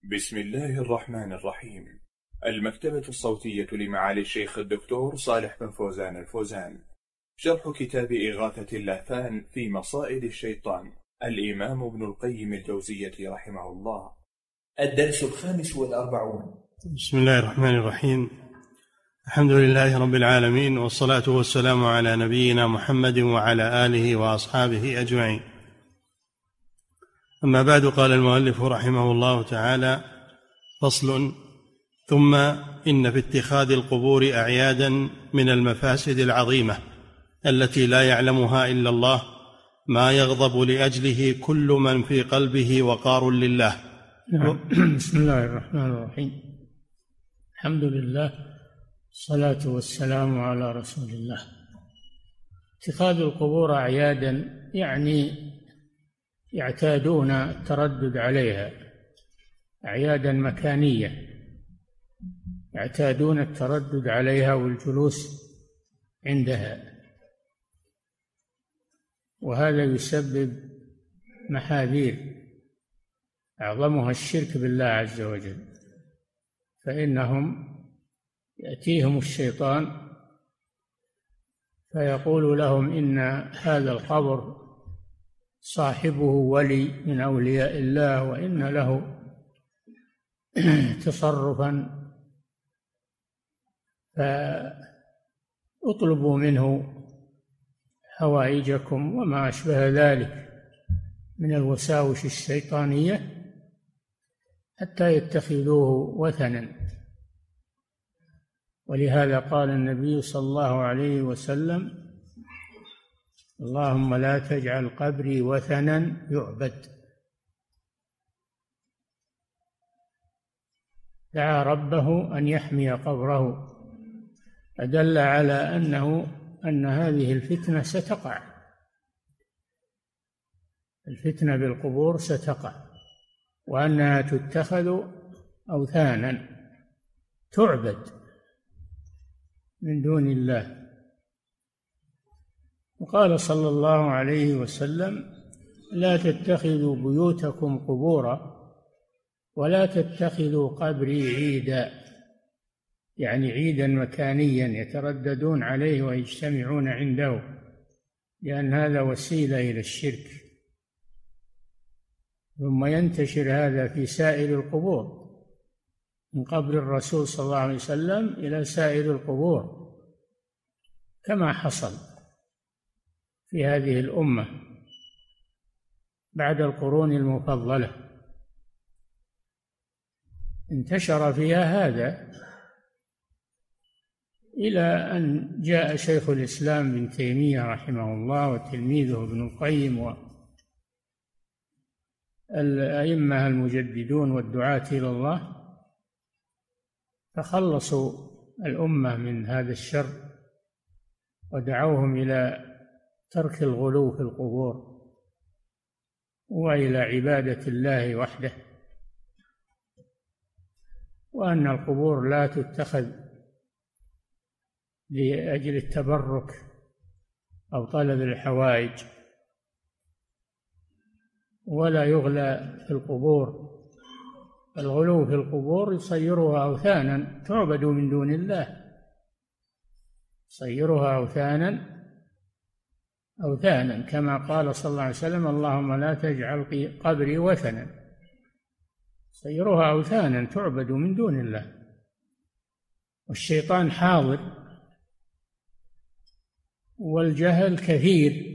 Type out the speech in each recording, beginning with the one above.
بسم الله الرحمن الرحيم. المكتبة الصوتية لمعالي الشيخ الدكتور صالح بن فوزان الفوزان. شرح كتاب إغاثة اللهفان في مصائد الشيطان، الإمام ابن القيم الجوزية رحمه الله. الدرس 45. بسم الله الرحمن الرحيم. الحمد لله رب العالمين، والصلاة والسلام على نبينا محمد وعلى آله وأصحابه أجمعين. أما بعد، قال المؤلف رحمه الله تعالى: فصل. ثم إن في اتخاذ القبور أعيادا من المفاسد العظيمة التي لا يعلمها إلا الله، ما يغضب لأجله كل من في قلبه وقار لله. بسم الله الرحمن الرحيم. الحمد لله، الصلاة والسلام على رسول الله. اتخاذ القبور أعيادا يعني يعتادون التردد عليها، أعيادا مكانية يعتادون التردد عليها والجلوس عندها، وهذا يسبب محاذير أعظمها الشرك بالله عز وجل. فإنهم يأتيهم الشيطان فيقول لهم إن هذا القبر صاحبه ولي من أولياء الله، وإن له تصرفا، فاطلبوا منه حوائجكم وما أشبه ذلك من الوساوس الشيطانية حتى يتخذوه وثنا. ولهذا قال النبي صلى الله عليه وسلم: اللهم لا تجعل قبري وثنا يعبد. دعا ربه أن يحمي قبره، فدل على أن هذه الفتنة ستقع، الفتنة بالقبور ستقع، وأنها تتخذ أوثانا تعبد من دون الله. وقال صلى الله عليه وسلم: لا تتخذوا بيوتكم قبورا ولا تتخذوا قبري عيدا، يعني عيدا مكانيا يترددون عليه ويجتمعون عنده، لأن هذا وسيلة إلى الشرك، ثم ينتشر هذا في سائر القبور، من قبر الرسول صلى الله عليه وسلم إلى سائر القبور، كما حصل في هذه الأمة بعد القرون المفضلة، انتشر فيها هذا إلى أن جاء شيخ الإسلام ابن تيمية رحمه الله وتلميذه ابن القيم والأئمة المجددون والدعاة إلى الله، فخلصوا الأمة من هذا الشر ودعوهم إلى ترك الغلو في القبور وإلى عبادة الله وحده، وأن القبور لا تتخذ لأجل التبرك أو طلب الحوائج، ولا يغلى في القبور. الغلو في القبور يصيرها أوثانا تعبد من دون الله، يصيرها أوثانا كما قال صلى الله عليه وسلم: اللهم لا تجعل قبري وثنا، يصيرها أوثانا تعبد من دون الله. والشيطان حاضر والجهل كثير،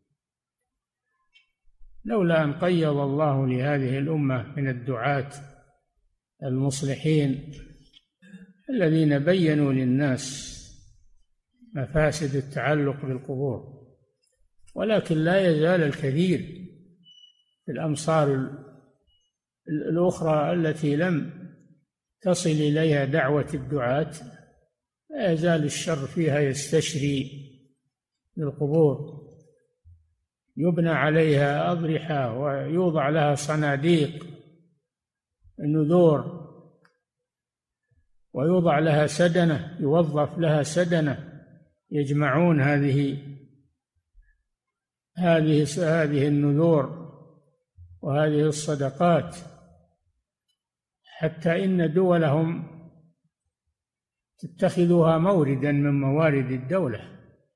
لولا أن قيض الله لهذه الأمة من الدعاة المصلحين الذين بينوا للناس مفاسد التعلق بالقبور. ولكن لا يزال الكثير في الأمصار الأخرى التي لم تصل إليها دعوة الدعاة، لا يزال الشر فيها يستشري للقبور، يبنى عليها أضرحة ويوضع لها صناديق النذور، ويوضع لها سدنة، يوظف لها سدنة يجمعون هذه النذور وهذه الصدقات حتى إن دولهم تتخذها موردا من موارد الدولة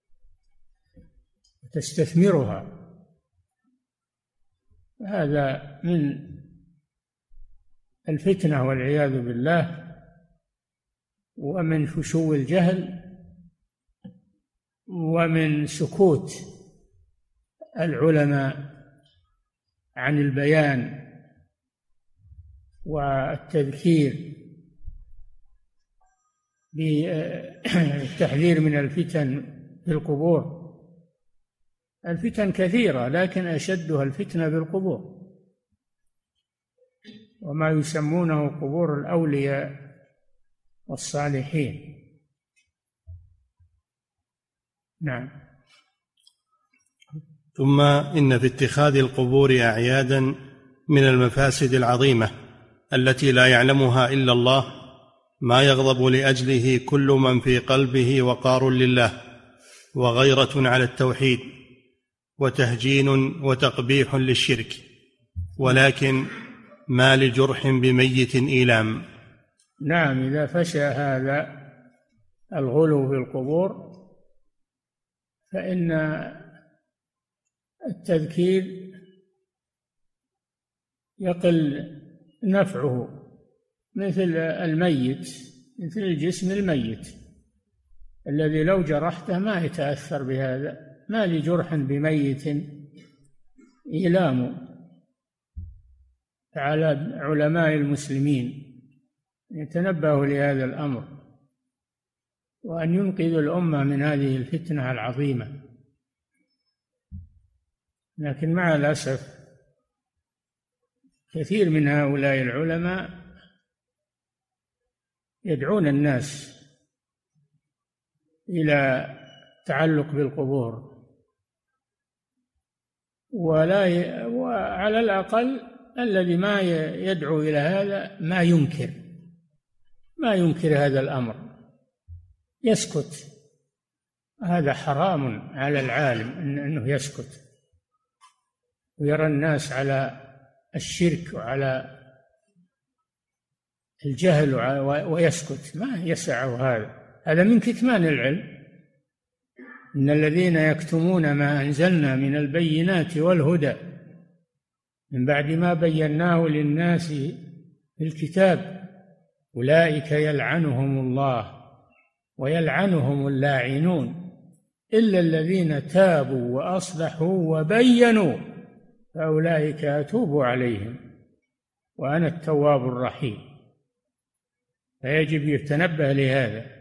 وتستثمرها. هذا من الفتنة والعياذ بالله، ومن فشو الجهل، ومن سكوت العلماء عن البيان والتذكير بالتحذير من الفتن في القبور. الفتن كثيرة، لكن أشدها الفتنة بالقبور، وما يسمونه قبور الأولياء والصالحين. نعم. ثم إن في اتخاذ القبور أعيادا من المفاسد العظيمة التي لا يعلمها إلا الله ما يغضب لأجله كل من في قلبه وقار لله وغيرة على التوحيد وتهجين وتقبيح للشرك، ولكن ما لجرح بميت إيلام. نعم، إذا فشى هذا الغلو في القبور فإن التذكير يقل نفعه، مثل الميت، مثل الجسم الميت الذي لو جرحته ما يتأثر بهذا. ما لجرح بميت إيلام. على علماء المسلمين يتنبهوا لهذا الأمر، وأن ينقذوا الأمة من هذه الفتنة العظيمة. لكن مع الأسف كثير من هؤلاء العلماء يدعون الناس إلى التعلق بالقبور، وعلى الأقل الذي ما يدعو إلى هذا ما ينكر هذا الأمر، يسكت. هذا حرام على العالم أنه يسكت ويرى الناس على الشرك وعلى الجهل ويسكت، ما يسعه هذا من كتمان العلم. إن الذين يكتمون ما أنزلنا من البينات والهدى من بعد ما بيناه للناس في الكتاب أولئك يلعنهم الله ويلعنهم اللاعنون إلا الذين تابوا وأصلحوا وبينوا فأولئك أتوب عليهم وأنا التواب الرحيم. فيجب يتنبه لهذا،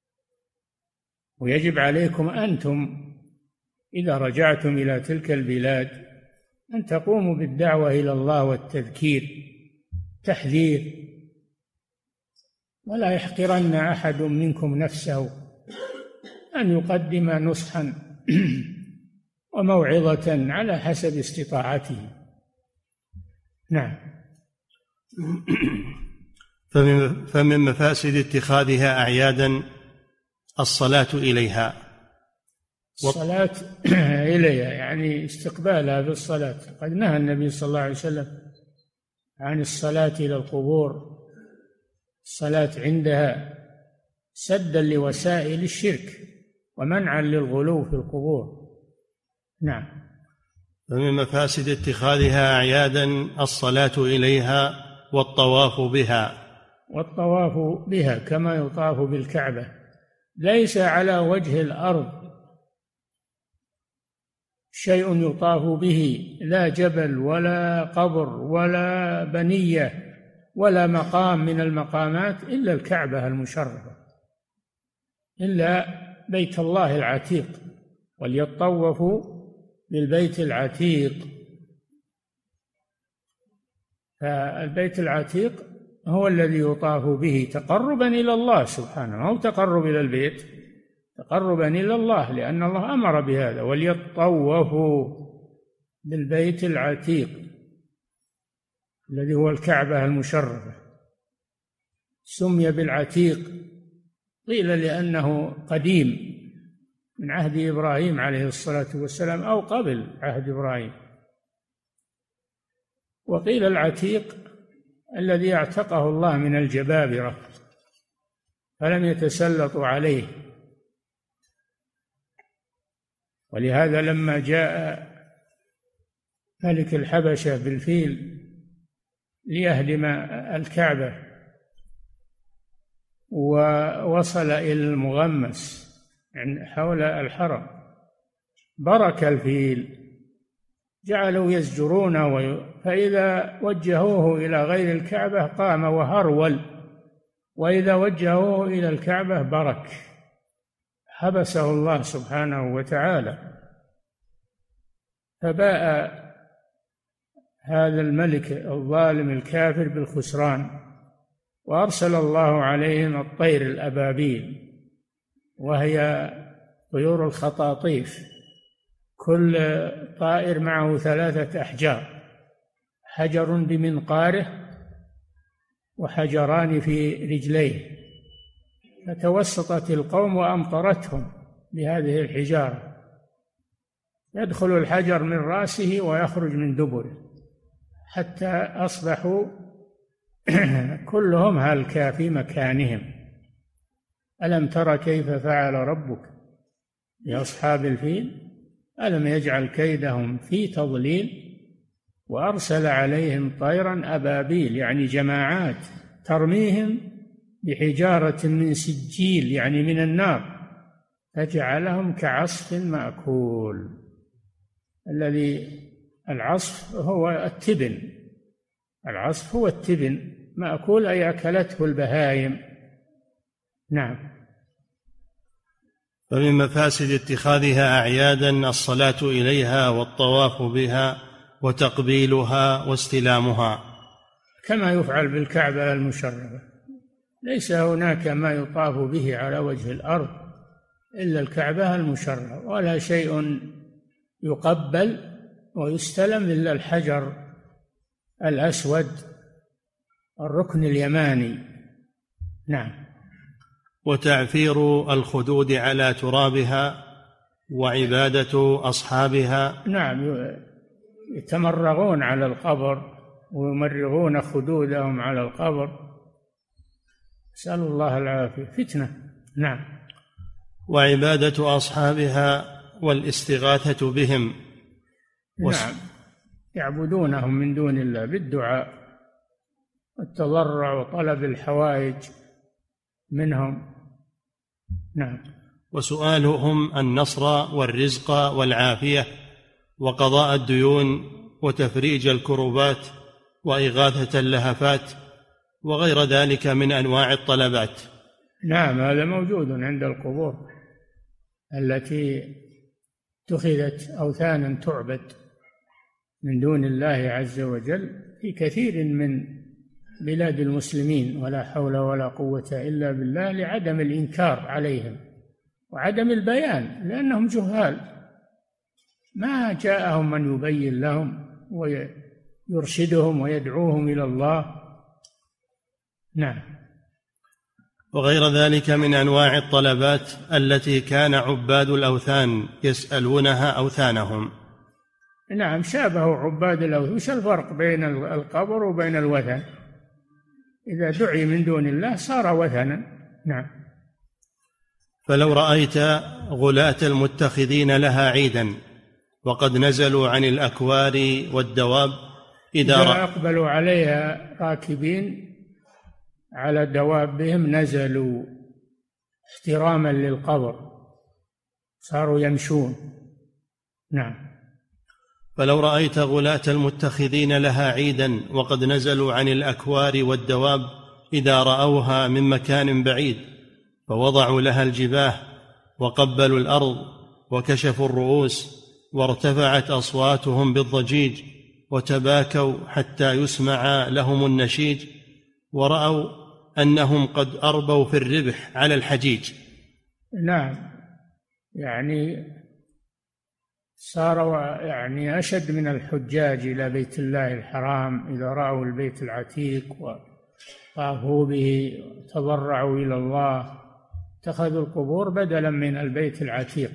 ويجب عليكم أنتم إذا رجعتم إلى تلك البلاد أن تقوموا بالدعوة إلى الله والتذكير، تحذير. ولا يحقرن أحد منكم نفسه، أن يقدم نصحا وموعظة على حسب استطاعته. نعم. فمن مفاسد اتخاذها أعيادا الصلاة إليها. الصلاة إليها يعني استقبالها بالصلاة. قد نهى النبي صلى الله عليه وسلم عن الصلاة إلى القبور، الصلاة عندها سدا لوسائل الشرك ومنعا للغلو في القبور. نعم. فمن مفاسد اتخاذها أعيادا الصلاة إليها والطواف بها. والطواف بها كما يطاف بالكعبة، ليس على وجه الأرض شيء يطاف به، لا جبل ولا قبر ولا بنية ولا مقام من المقامات إلا الكعبة المشرفة، إلا بيت الله العتيق، وليطوفوا بالبيت العتيق. فالبيت العتيق هو الذي يطاف به تقربا إلى الله سبحانه، أو تقرب إلى البيت، تقربا إلى الله، لأن الله أمر بهذا، وليطوفوا بالبيت العتيق الذي هو الكعبة المشرفة. سمي بالعتيق قيل لأنه قديم من عهد إبراهيم عليه الصلاة والسلام أو قبل عهد إبراهيم، وقيل العتيق الذي اعتقه الله من الجبابرة فلم يتسلطوا عليه. ولهذا لما جاء ملك الحبشة بالفيل ليهدم الكعبة ووصل إلى المغمس حول الحرم، برك الفيل، جعلوا يزجرونه، فإذا وجهوه إلى غير الكعبة قام وهرول، وإذا وجهوه إلى الكعبة برك، حبسه الله سبحانه وتعالى. فباء هذا الملك الظالم الكافر بالخسران، وأرسل الله عليهم الطير الأبابيل، وهي طيور الخطاطيف، كل طائر معه 3 أحجار، حجر بمنقاره وحجران في رجليه، فتوسطت القوم وأمطرتهم بهذه الحجارة، يدخل الحجر من رأسه ويخرج من دبره، حتى أصبحوا كلهم هلكا في مكانهم. ألم تر كيف فعل ربك بأصحاب الفيل ألم يجعل كيدهم في تضليل وأرسل عليهم طيرا أبابيل، يعني جماعات، ترميهم بحجارة من سجيل، يعني من النار، فجعلهم كعصف مأكول. الذي العصف هو التبن، العصف هو التبن، مأكول أي أكلته البهائم. نعم. فمن مفاسد اتخاذها أعيادا الصلاة إليها والطواف بها وتقبيلها واستلامها، كما يفعل بالكعبة المشرفة. ليس هناك ما يطاف به على وجه الأرض إلا الكعبة المشرفة، ولا شيء يقبل ويستلم إلا الحجر الأسود الركن اليماني. نعم. وتعفير الخدود على ترابها وعبادة أصحابها. نعم، يتمرغون على القبر ويمرغون خدودهم على القبر، نسأل الله العافية، فتنة. نعم. وعبادة أصحابها والاستغاثة بهم. نعم، يعبدونهم من دون الله بالدعاء والتضرع وطلب الحوائج منهم. نعم. وسؤالهم النصر والرزق والعافية وقضاء الديون وتفريج الكربات وإغاثة اللهفات وغير ذلك من أنواع الطلبات. نعم، هذا موجود عند القبور التي اتخذت أوثانا تعبد من دون الله عز وجل في كثير من بلاد المسلمين، ولا حول ولا قوة إلا بالله، لعدم الإنكار عليهم وعدم البيان، لأنهم جهال، ما جاءهم من يبين لهم ويرشدهم ويدعوهم إلى الله. نعم. وغير ذلك من أنواع الطلبات التي كان عباد الأوثان يسألونها أوثانهم. نعم، شابهوا عباد الأوثان. وش الفرق بين القبر وبين الوثن؟ إذا دعي من دون الله صار وثنا. نعم. فلو رأيت غلاة المتخذين لها عيدا وقد نزلوا عن الأكوار والدواب إذا أقبلوا عليها راكبين على دوابهم نزلوا احتراما للقبر، صاروا يمشون. نعم. فلو رأيت غلاة المتخذين لها عيدا وقد نزلوا عن الأكوار والدواب إذا رأوها من مكان بعيد فوضعوا لها الجباه وقبلوا الأرض وكشفوا الرؤوس وارتفعت أصواتهم بالضجيج وتباكوا حتى يسمع لهم النشيج ورأوا أنهم قد أربوا في الربح على الحجيج. نعم، يعني صاروا يعني أشد من الحجاج إلى بيت الله الحرام إذا رأوا البيت العتيق وطافوا به وتضرعوا إلى الله، اتخذوا القبور بدلا من البيت العتيق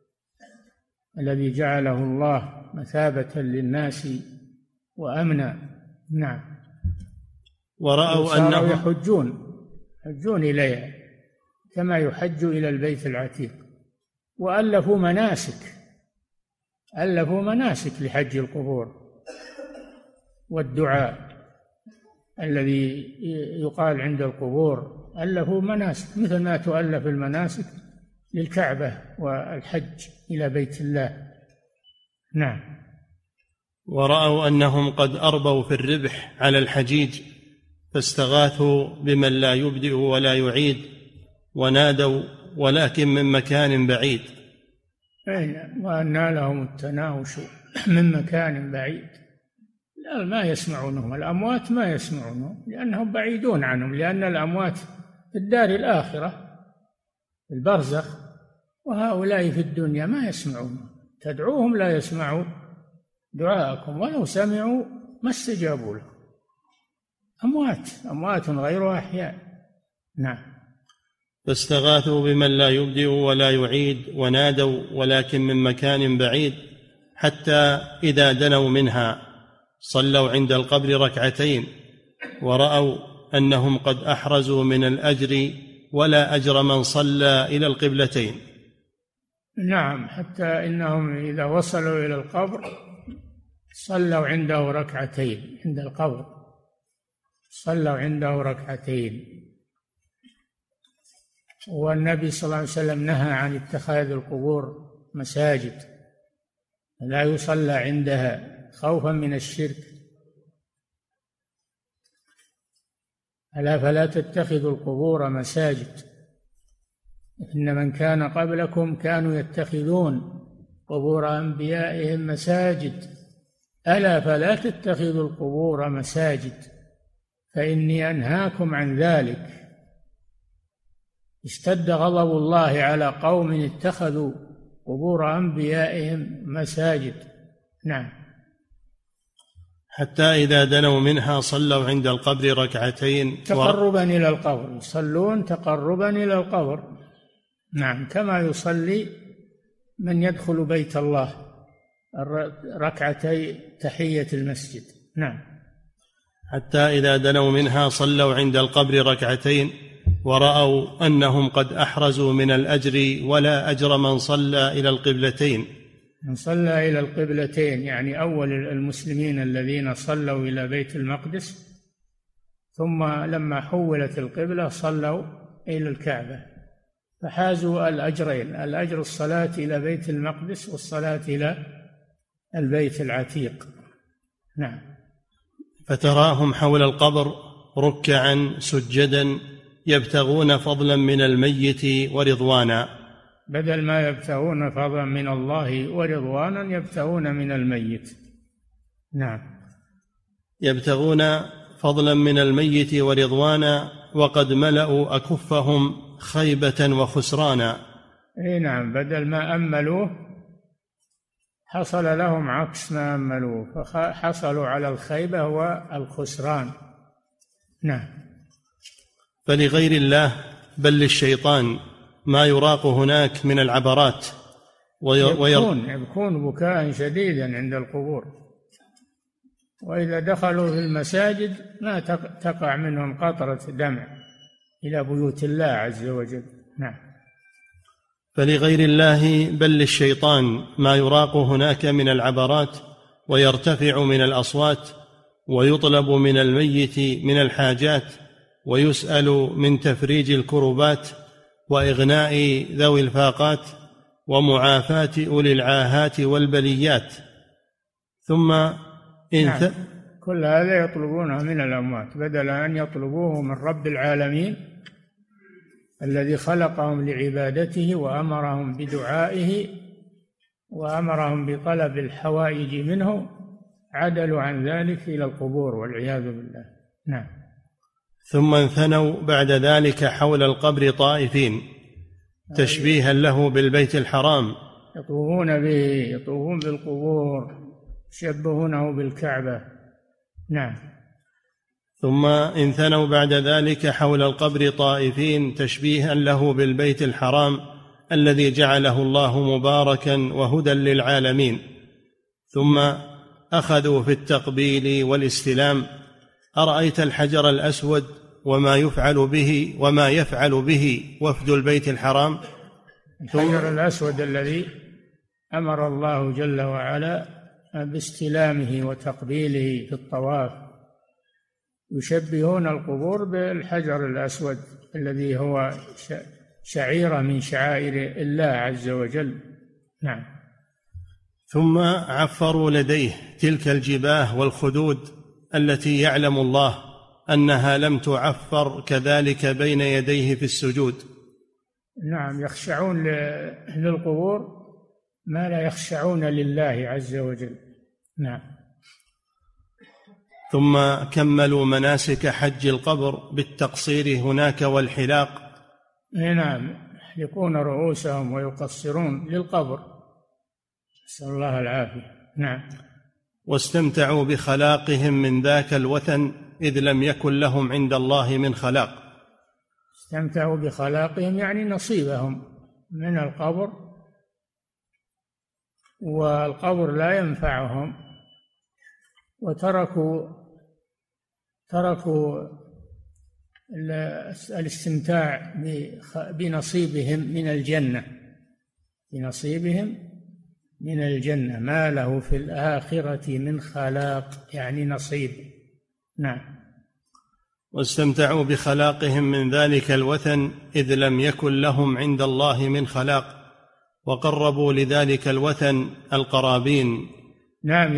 الذي جعله الله مثابة للناس وأمنا. نعم. ورأوا أنهم يحجون إليها كما يحج إلى البيت العتيق، وألفوا مناسك لحج القبور والدعاء الذي يقال عند القبور، ألفوا مناسك مثل ما تؤلف المناسك للكعبة والحج إلى بيت الله. نعم. ورأوا أنهم قد أربوا في الربح على الحجيج، فاستغاثوا بمن لا يبدئ ولا يعيد، ونادوا ولكن من مكان بعيد. وأنى لهم التناوش من مكان بعيد. لا، ما يسمعونهم، الأموات ما يسمعونهم لأنهم بعيدون عنهم، لأن الأموات في الدار الآخرة في البرزخ، وهؤلاء في الدنيا ما يسمعون. تدعوهم لا يسمعوا دعاءكم، ولو سمعوا ما استجابوا له. أموات غير أحياء. نعم. فاستغاثوا بمن لا يبدئ ولا يعيد، ونادوا ولكن من مكان بعيد، حتى إذا دنوا منها صلوا عند القبر ركعتين، ورأوا أنهم قد أحرزوا من الأجر ولا أجر من صلى إلى القبلتين. نعم، حتى إنهم إذا وصلوا إلى القبر صلوا عنده ركعتين، عند القبر صلوا عنده ركعتين. والنبي صلى الله عليه وسلم نهى عن اتخاذ القبور مساجد، لا يصلى عندها خوفا من الشرك. ألا فلا تتخذوا القبور مساجد، إن من كان قبلكم كانوا يتخذون قبور أنبيائهم مساجد، ألا فلا تتخذوا القبور مساجد فإني أنهاكم عن ذلك. اشتد غضب الله على قوم اتخذوا قبور أنبيائهم مساجد. نعم. حتى إذا دنوا منها صلوا عند القبر ركعتين تقربا إلى القبر، يصلون تقربا إلى القبر. نعم، كما يصلي من يدخل بيت الله ركعتي تحية المسجد. نعم. حتى إذا دنوا منها صلوا عند القبر ركعتين، ورأوا أنهم قد أحرزوا من الأجر ولا أجر من صلى إلى القبلتين. من صلى إلى القبلتين يعني أول المسلمين الذين صلوا إلى بيت المقدس، ثم لما حولت القبلة صلوا إلى الكعبة، فحازوا الأجرين، الأجر الصلاة إلى بيت المقدس والصلاة إلى البيت العتيق. نعم. فتراهم حول القبر ركعا سجدا يبتغون فضلا من الميت ورضوانا، بدل ما يبتغون فضلا من الله ورضوانا يبتغون من الميت. نعم. يبتغون فضلا من الميت ورضوانا، وقد ملأوا أكفهم خيبة وخسرانا. نعم، بدل ما أملوه حصل لهم عكس ما أملوه، فحصلوا على الخيبة والخسران. نعم. فلغير الله بل للشيطان ما يراق هناك من العبرات، يبكون بكاء شديدا عند القبور، وإذا دخلوا في المساجد ما تقع منهم قطرة دمع إلى بيوت الله عز وجل. نعم. فلغير الله بل للشيطان ما يراق هناك من العبرات، ويرتفع من الأصوات، ويطلب من الميت من الحاجات، ويسأل من تفريج الكربات، وإغناء ذوي الفاقات، ومعافاة أولي العاهات والبليات. ثم نعم. كل هذا يطلبونه من الأموات بدل أن يطلبوه من رب العالمين الذي خلقهم لعبادته وأمرهم بدعائه وأمرهم بطلب الحوائج منه، عدلوا عن ذلك إلى القبور والعياذ بالله. نعم. ثم انثنوا بعد ذلك حول القبر طائفين تشبيها له بالبيت الحرام، يطوفون به، يطوفون بالقبور، يشبهونه بالكعبة. نعم. ثم انثنوا بعد ذلك حول القبر طائفين تشبيها له بالبيت الحرام الذي جعله الله مباركا وهدى للعالمين. ثم أخذوا في التقبيل والاستلام، أرأيت الحجر الأسود وما يفعل به وفد البيت الحرام؟ الحجر الأسود الذي أمر الله جل وعلا باستلامه وتقبيله في الطواف، يشبهون القبور بالحجر الأسود الذي هو شعيرة من شعائر الله عز وجل. نعم. ثم عفروا لديه تلك الجباه والخدود التي يعلم الله أنها لم تعفر كذلك بين يديه في السجود. نعم، يخشعون للقبور ما لا يخشعون لله عز وجل. نعم. ثم كملوا مناسك حج القبر بالتقصير هناك والحلاق. نعم، يحلقون رؤوسهم ويقصرون للقبر، نسأل الله العافية. نعم. واستمتعوا بخلاقهم من ذاك الوثن إذ لم يكن لهم عند الله من خلاق. استمتعوا بخلاقهم يعني نصيبهم من القبر، والقبر لا ينفعهم، وتركوا الاستمتاع بنصيبهم من الجنة، ما له في الآخرة من خلاق، يعني نصيب. نعم. واستمتعوا بخلاقهم من ذلك الوثن إذ لم يكن لهم عند الله من خلاق، وقربوا لذلك الوثن القرابين. نعم،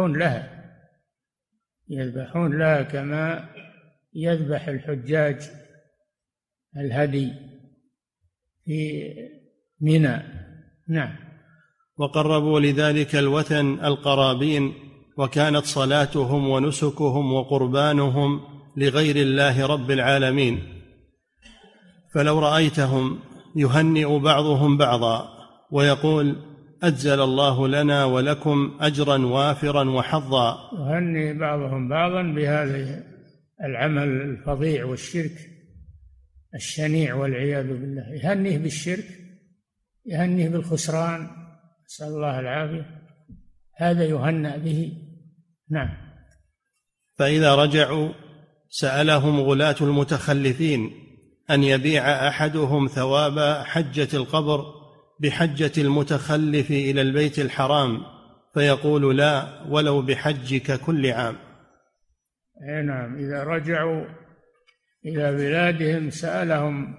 يذبحون لها كما يذبح الحجاج الهدي في منى. نعم. وقربوا لذلك الوثن القرابين، وكانت صلاتهم ونسكهم وقربانهم لغير الله رب العالمين. فلو رأيتهم يهنئ بعضهم بعضا ويقول: أجزل الله لنا ولكم أجرا وافرا وحظا. يهنئ بعضهم بعضا بهذا العمل الفظيع والشرك الشنيع والعياذ بالله، يهنئ بالشرك، يهنئ بالخسران، نسأل الله العافية، هذا يهنأ به. نعم. فإذا رجعوا سألهم غلاة المتخلفين أن يبيع أحدهم ثواب حجة القبر بحجة المتخلف إلى البيت الحرام، فيقول: لا، ولو بحجك كل عام. نعم، إذا رجعوا إلى بلادهم سألهم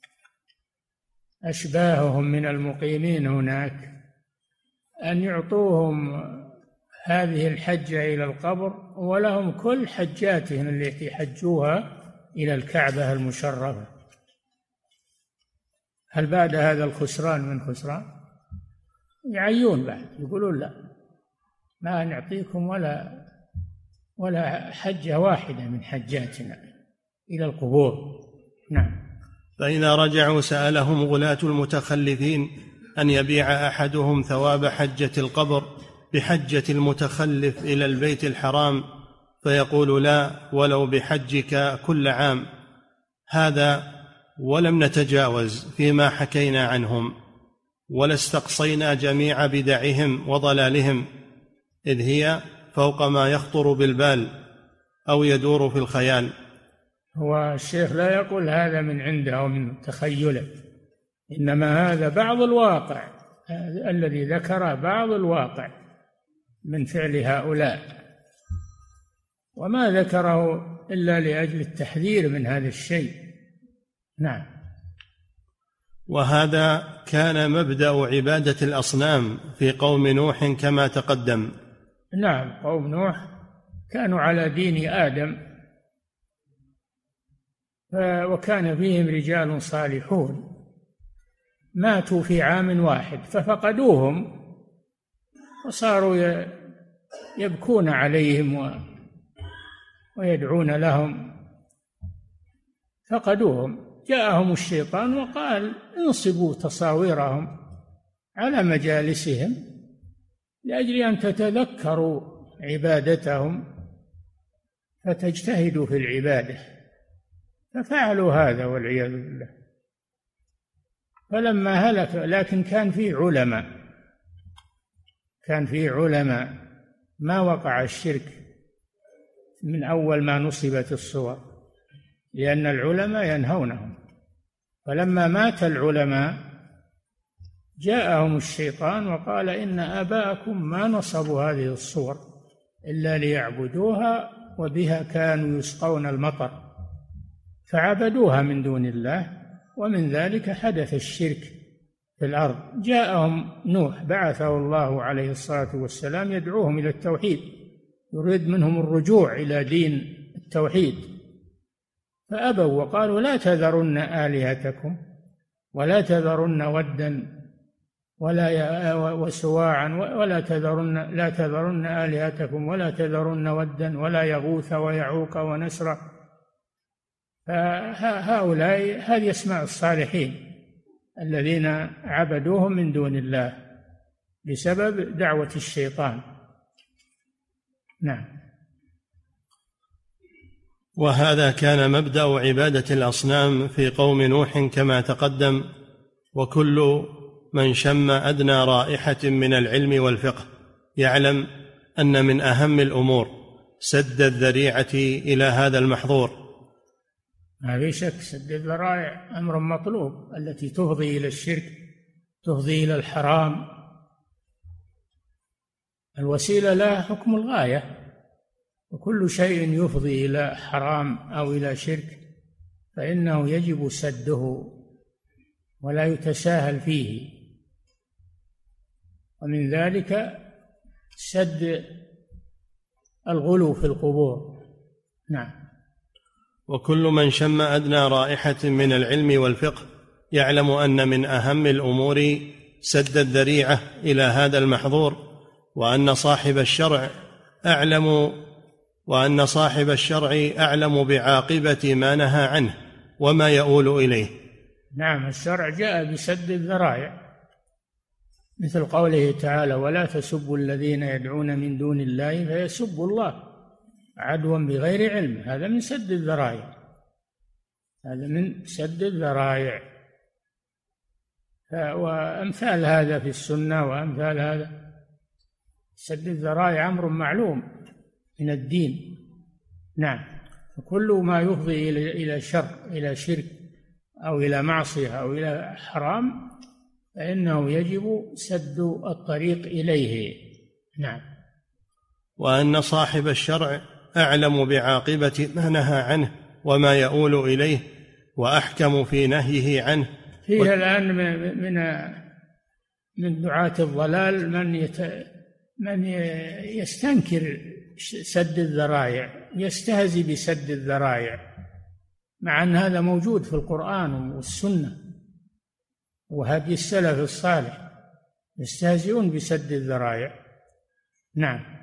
أشباههم من المقيمين هناك أن يعطوهم هذه الحجة إلى القبر ولهم كل حجاتهم التي حجوها إلى الكعبة المشرفة. هل بعد هذا الخسران من خسران؟ يعيون بعد، يقولون: لا، ما نعطيكم ولا حجة واحدة من حجاتنا إلى القبور. نعم. فإذا رجعوا سألهم غلاة المتخلفين أن يبيع أحدهم ثواب حجة القبر بحجة المتخلف إلى البيت الحرام، فيقول: لا، ولو بحجك كل عام. هذا ولم نتجاوز فيما حكينا عنهم، ولا استقصينا جميع بدعهم وضلالهم، إذ هي فوق ما يخطر بالبال أو يدور في الخيال. هو الشيخ لا يقول هذا من عنده أو من تخيله، إنما هذا بعض الواقع الذي ذكر، بعض الواقع من فعل هؤلاء، وما ذكره إلا لأجل التحذير من هذا الشيء. نعم. وهذا كان مبدأ عبادة الأصنام في قوم نوح كما تقدم. نعم، قوم نوح كانوا على دين آدم، وكان فيهم رجال صالحون ماتوا في عام واحد ففقدوهم، وصاروا يبكون عليهم ويدعون لهم، فقدوهم. جاءهم الشيطان وقال: انصبوا تصاويرهم على مجالسهم لأجل أن تتذكروا عبادتهم فتجتهدوا في العبادة، ففعلوا هذا والعياذ بالله. فلما هلك، لكن كان فيه علماء ما وقع الشرك من أول ما نصبت الصور، لأن العلماء ينهونهم. فلما مات العلماء جاءهم الشيطان وقال إن آباءكم ما نصبوا هذه الصور إلا ليعبدوها وبها كانوا يسقون المطر، فعبدوها من دون الله، ومن ذلك حدث الشرك في الأرض. جاءهم نوح بعثه الله عليه الصلاة والسلام يدعوهم إلى التوحيد، يريد منهم الرجوع إلى دين التوحيد، فأبوا وقالوا لا تذرن آلهتكم ولا تذرن ودا ولا وسواعا لا تذرن آلهتكم ولا تذرن ودا ولا يغوث ويعوق ونسرا. فهؤلاء هذه أسماء الصالحين الذين عبدوهم من دون الله بسبب دعوة الشيطان. نعم. وهذا كان مبدأ عبادة الأصنام في قوم نوح كما تقدم. وكل من شم أدنى رائحة من العلم والفقه يعلم أن من أهم الأمور سد الذريعة إلى هذا المحظور. ما في شك سد الذرائع أمر مطلوب، التي تفضي إلى الشرك، تفضي إلى الحرام. الوسيلة لها حكم الغاية، وكل شيء يفضي إلى حرام أو إلى شرك فإنه يجب سده ولا يتساهل فيه، ومن ذلك سد الغلو في القبور. نعم. وكل من شم أدنى رائحة من العلم والفقه يعلم أن من أهم الأمور سد الذريعة إلى هذا المحظور، وأن صاحب الشرع أعلم بعاقبة ما نهى عنه وما يؤول إليه. نعم، الشرع جاء بسد الذرائع، مثل قوله تعالى ولا تسبوا الذين يدعون من دون الله فيسبوا الله عدوا بغير علم. هذا من سد الذرائع، هذا من سد الذرائع. وأمثال هذا في السنة وأمثال هذا سد الذرائع أمر معلوم من الدين. نعم. كل ما يفضي إلى شر، إلى شرك أو إلى معصية أو إلى حرام فإنه يجب سد الطريق إليه. نعم. وأن صاحب الشرع أعلم بعاقبة ما نهى عنه وما يؤول إليه وأحكم في نهيه عنه. فيه الآن من دعاة الضلال من يستنكر سد الذرائع، يستهزئ بسد الذرائع، مع أن هذا موجود في القرآن والسنة وهدي السلف الصالح، يستهزئون بسد الذرائع. نعم.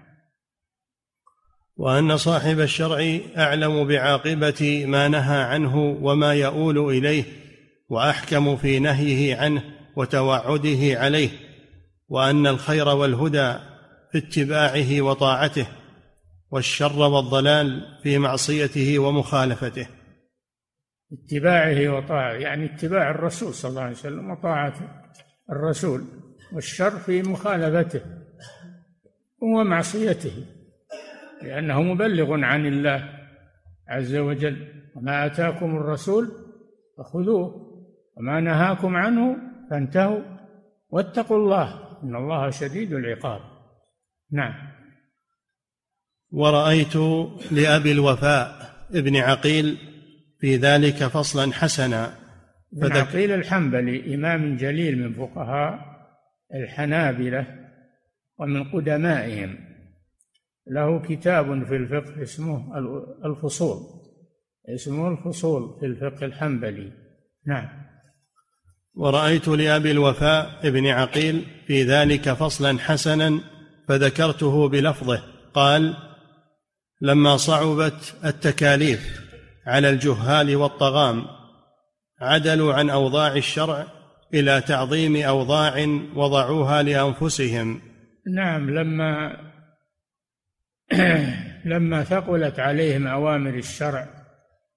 وأن صاحب الشرع أعلم بعاقبة ما نهى عنه وما يؤول إليه وأحكم في نهيه عنه وتوعده عليه، وأن الخير والهدى في اتباعه وطاعته، والشر والضلال في معصيته ومخالفته. اتباعه وطاعته يعني اتباع الرسول صلى الله عليه وسلم وطاعة الرسول، والشر في مخالفته ومعصيته، لأنه مبلغ عن الله عز وجل. وما آتاكم الرسول فخذوه وما نهاكم عنه فانتهوا واتقوا الله إن الله شديد العقاب. نعم. ورأيت لأبي الوفاء ابن عقيل في ذلك فصلا حسنا. ابن عقيل الحنبلي إمام جليل من فقهاء الحنابلة ومن قدمائهم، له كتاب في الفقه اسمه الفصول في الفقه الحنبلي. نعم. ورأيت لأبي الوفاء ابن عقيل في ذلك فصلا حسنا فذكرته بلفظه. قال: لما صعبت التكاليف على الجهال والطغام عدلوا عن أوضاع الشرع إلى تعظيم أوضاع وضعوها لأنفسهم. نعم. لما ثقلت عليهم أوامر الشرع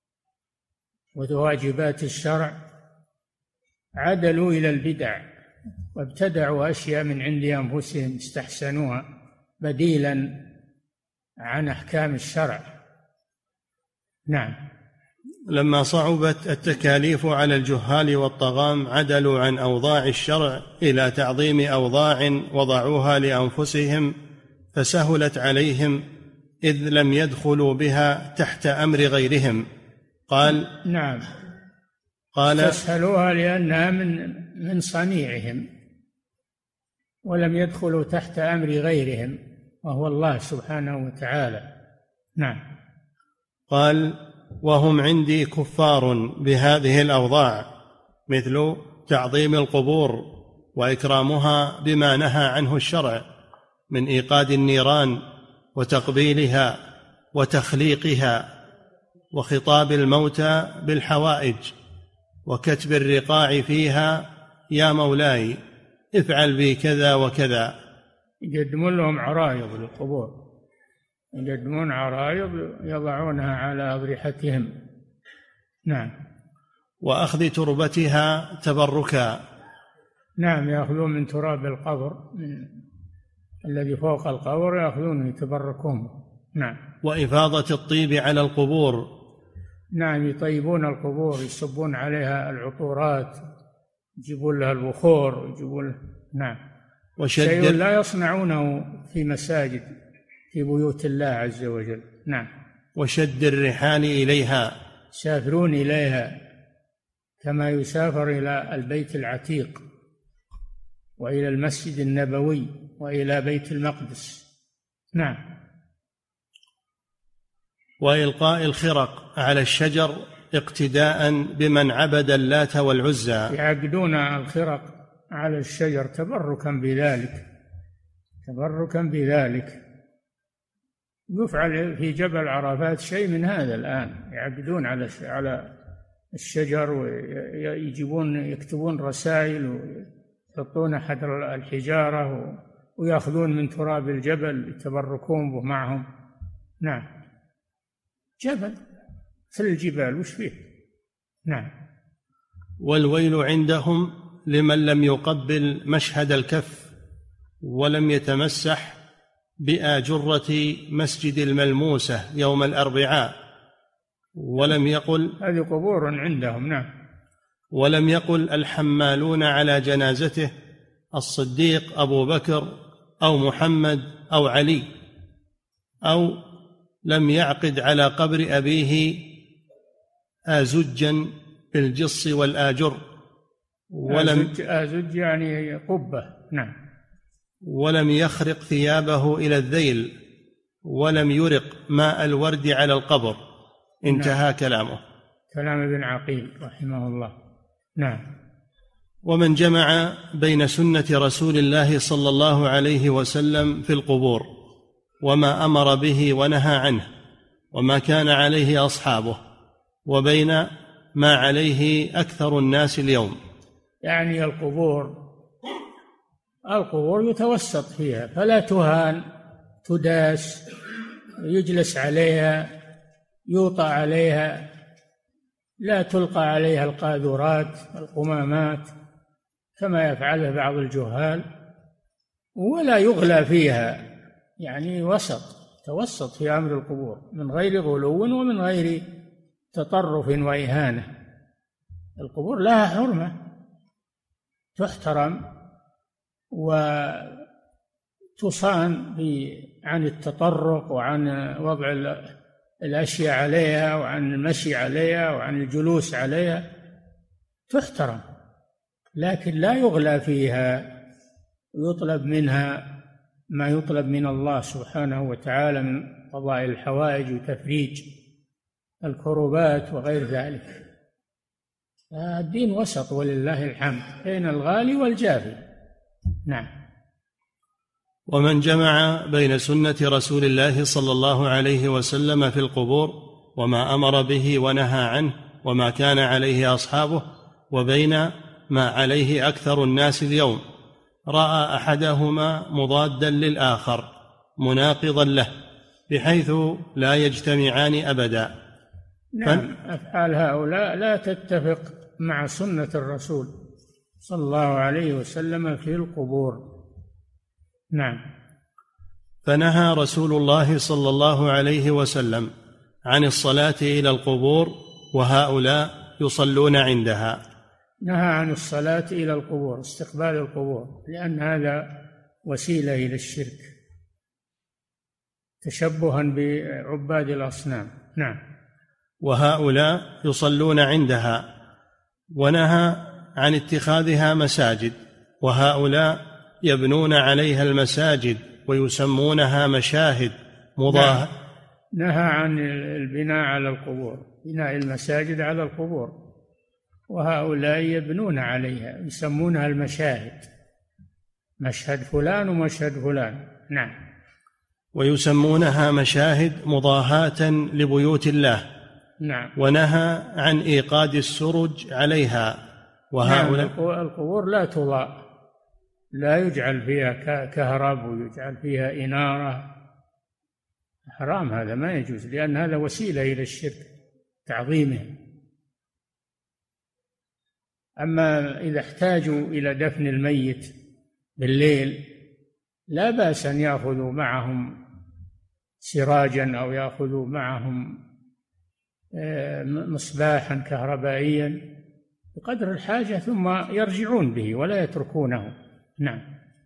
وواجبات الشرع عدلوا إلى البدع وابتدعوا أشياء من عند أنفسهم استحسنوها بديلا عن أحكام الشرع. نعم. لما صعبت التكاليف على الجهال والطغام عدلوا عن أوضاع الشرع إلى تعظيم أوضاع وضعوها لأنفسهم فسهلت عليهم إذ لم يدخلوا بها تحت أمر غيرهم. قال نعم، فسهلوها لأنها من صنيعهم، ولم يدخلوا تحت أمر غيرهم وهو الله سبحانه وتعالى. نعم. قال وهم عندي كفار بهذه الأوضاع، مثل تعظيم القبور وإكرامها بما نهى عنه الشرع من إيقاد النيران وتقبيلها وتخليقها وخطاب الموتى بالحوائج وكتب الرقاع فيها يا مولاي افعل بي كذا وكذا. يقدمون لهم عرايض للقبور، يقدمون عرايض يضعونها على أضرحتهم. نعم. وأخذ تربتها تبركا. نعم، يأخذون من تراب القبر، من الذي فوق القبر يأخذون يتبركون. نعم. وإفاضة الطيب على القبور. نعم، يطيبون القبور، يصبون عليها العطورات، يجيبون لها البخور، يجيبون. نعم. شيء لا يصنعونه في مساجد في بيوت الله عز وجل. نعم. وشد الرحال إليها، يسافرون إليها كما يسافر إلى البيت العتيق وإلى المسجد النبوي وإلى بيت المقدس. نعم. وإلقاء الخرق على الشجر اقتداء بمن عبد اللات والعزى. يعقدون الخرق على الشجر تبركا بذلك، تبركا بذلك. يفعل في جبل عرفات شيء من هذا الآن، يعقدون على الشجر ويجيبون يكتبون رسائل ويحطون حجر الحجارة ويأخذون من تراب الجبل يتبركون به معهم. نعم. جبل مثل الجبال وش فيه. نعم. والويل عندهم لمن لم يقبل مشهد الكف ولم يتمسح بآجرة مسجد الملموسة يوم الأربعاء ولم يقل، هذه قبور عندهم. نعم. ولم يقل الحمالون على جنازته الصديق أبو بكر أو محمد أو علي، أو لم يعقد على قبر أبيه آزجا بالجص والآجر، آزج يعني قبة. نعم. ولم يخرق ثيابه إلى الذيل ولم يرق ماء الورد على القبر. انتهى. نعم. كلامه. كلام ابن عقيل رحمه الله. نعم. ومن جمع بين سنة رسول الله صلى الله عليه وسلم في القبور وما أمر به ونهى عنه وما كان عليه أصحابه وبين ما عليه أكثر الناس اليوم، يعني القبور يتوسط فيها، فلا تهان تداس، يجلس عليها، يوطأ عليها، لا تلقى عليها القاذورات القمامات كما يفعله بعض الجهال، ولا يغلى فيها، يعني توسط في أمر القبور من غير غلو ومن غير تطرف وإهانة. القبور لها حرمة تحترم وتصان عن التطرق وعن وضع الأشياء عليها وعن المشي عليها وعن الجلوس عليها، تحترم، لكن لا يغلى فيها، يطلب منها ما يطلب من الله سبحانه وتعالى من قضاء الحوائج وتفريج الكروبات وغير ذلك. الدين وسط ولله الحمد بين الغالي والجافي. نعم. ومن جمع بين سنة رسول الله صلى الله عليه وسلم في القبور وما أمر به ونهى عنه وما كان عليه أصحابه وبين ما عليه أكثر الناس اليوم، رأى أحدهما مضادا للآخر مناقضا له بحيث لا يجتمعان أبدا. نعم. أفعال هؤلاء لا تتفق مع سنة الرسول صلى الله عليه وسلم في القبور. نعم. فنهى رسول الله صلى الله عليه وسلم عن الصلاة إلى القبور وهؤلاء يصلون عندها. نهى عن الصلاة إلى القبور، استقبال القبور، لأن هذا وسيلة إلى الشرك تشبها بعباد الأصنام. نعم. وهؤلاء يصلون عندها. ونهى عن اتخاذها مساجد، وهؤلاء يبنون عليها المساجد ويسمونها مشاهد مضاهاة. نهى عن البناء على القبور، بناء المساجد على القبور، وهؤلاء يبنون عليها يسمونها المشاهد، مشهد فلان ومشهد فلان. نعم. ويسمونها مشاهد مضاهاة لبيوت الله. نعم. ونهى عن إيقاد السرج عليها، وهؤلاء نعم. القبور لا تضاء، لا يجعل فيها كهرب ويجعل فيها إنارة، حرام، هذا ما يجوز، لأن هذا وسيلة إلى الشرك تعظيمه. أما إذا احتاجوا إلى دفن الميت بالليل لا بأس أن يأخذوا معهم سراجا أو يأخذوا معهم مصباحا كهربائيا بقدر الحاجة، ثم يرجعون به ولا يتركونه. نعم.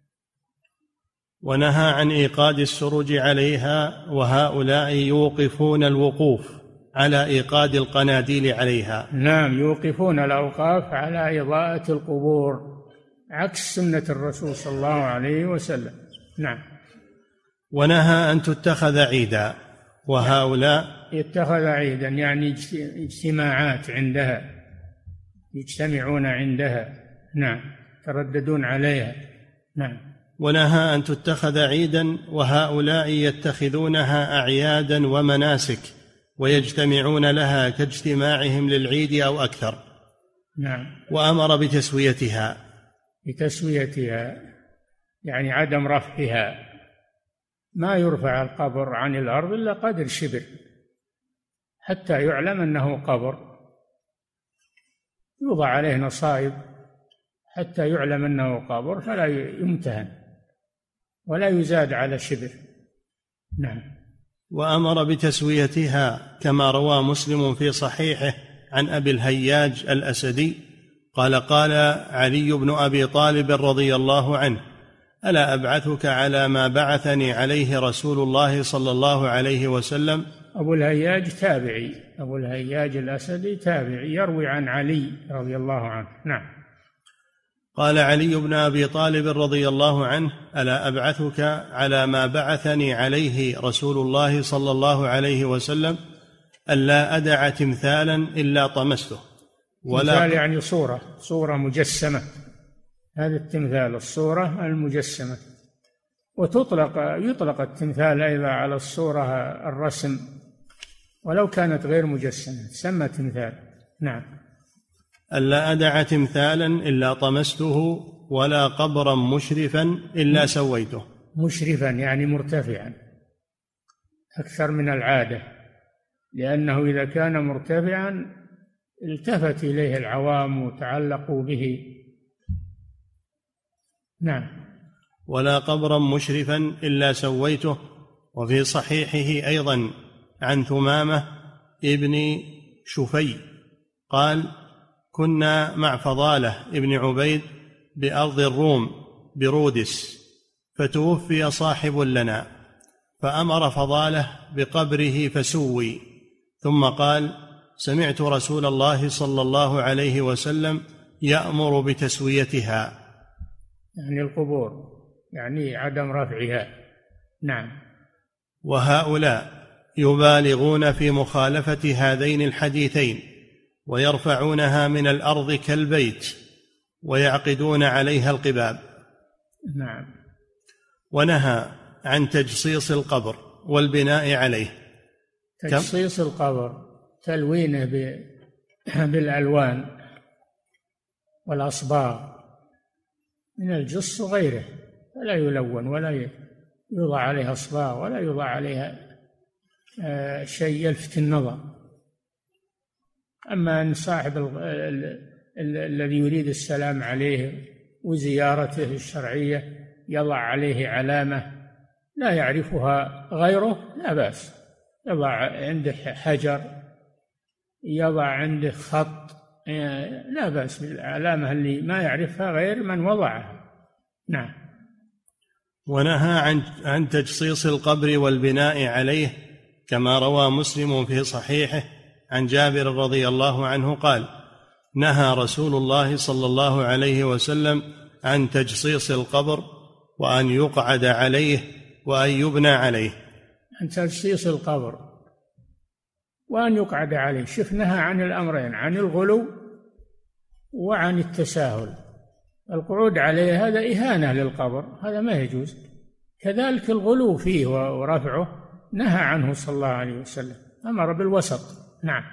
ونهى عن إيقاد السرج عليها، وهؤلاء يوقفون الوقوف على إيقاد القناديل عليها. نعم، يوقفون الأوقاف على إضاءة القبور عكس سنة الرسول صلى الله عليه وسلم. نعم. ونهى أن تتخذ عيدا، وهؤلاء يتخذ عيدا يعني اجتماعات عندها، يجتمعون عندها. نعم، ترددون عليها. نعم. ونهى أن تتخذ عيدا، وهؤلاء يتخذونها أعيادا ومناسك ويجتمعون لها كاجتماعهم للعيد أو أكثر. نعم. وأمر بتسويتها، يعني عدم رفعها، ما يرفع القبر عن الأرض إلا قدر شبر حتى يعلم أنه قبر، يوضع عليه نصائب حتى يعلم أنه قبر، فلا يمتهن ولا يزاد على شبر. نعم. وأمر بتسويتها كما روى مسلم في صحيحه عن أبي الهياج الأسدي قال: قال علي بن أبي طالب رضي الله عنه: ألا أبعثك على ما بعثني عليه رسول الله صلى الله عليه وسلم؟ أبو الهياج تابعي، أبو الهياج الأسدي تابعي يروي عن علي رضي الله عنه. نعم. قال علي بن أبي طالب رضي الله عنه: ألا أبعثك على ما بعثني عليه رسول الله صلى الله عليه وسلم ألا أدع تمثالا إلا طمسته. تمثال يعني صورة مجسمة، هذا التمثال الصورة المجسمة. يطلق التمثال أيضا على الصورة الرسم ولو كانت غير مجسمة تسمى تمثال. نعم. ألا أدع تمثالا إلا طمسته ولا قبرا مشرفا إلا سويته. مشرفا يعني مرتفعا أكثر من العادة، لأنه إذا كان مرتفعا التفت إليه العوام وتعلقوا به. نعم. ولا قبرا مشرفا إلا سويته. وفي صحيحه أيضا عن ثمامة ابن شفي قال: كنا مع فضالة ابن عبيد بأرض الروم برودس، فتوفي صاحب لنا، فأمر فضالة بقبره فسوي، ثم قال: سمعت رسول الله صلى الله عليه وسلم يأمر بتسويتها، يعني القبور، يعني عدم رفعها. نعم. وهؤلاء يبالغون في مخالفة هذين الحديثين ويرفعونها من الأرض كالبيت ويعقدون عليها القباب. نعم. ونهى عن تجصيص القبر والبناء عليه. تجصيص القبر تلوينه بالألوان والأصباغ من الجص وغيره، فلا يلون ولا يوضع عليها أصباغ ولا يوضع عليها شيء يلفت النظر. أما أن صاحب الذي يريد السلام عليه وزيارته الشرعية يضع عليه علامة لا يعرفها غيره لا بأس، يضع عنده حجر، يضع عنده خط، لا بأس بالعلامة اللي ما يعرفها غير من وضعها. نعم. ونهى عن تجصيص القبر والبناء عليه، كما روى مسلم في صحيحه عن جابر رضي الله عنه قال: نهى رسول الله صلى الله عليه وسلم عن تجصيص القبر وأن يقعد عليه وأن يبنى عليه. عن تجصيص القبر وأن يقعد عليه. شف، نهى عن الأمرين، عن الغلو وعن التساهل. القعود عليه هذا إهانة للقبر، هذا ما يجوز. كذلك الغلو فيه ورفعه نهى عنه صلى الله عليه وسلم، أمر بالوسط. نعم.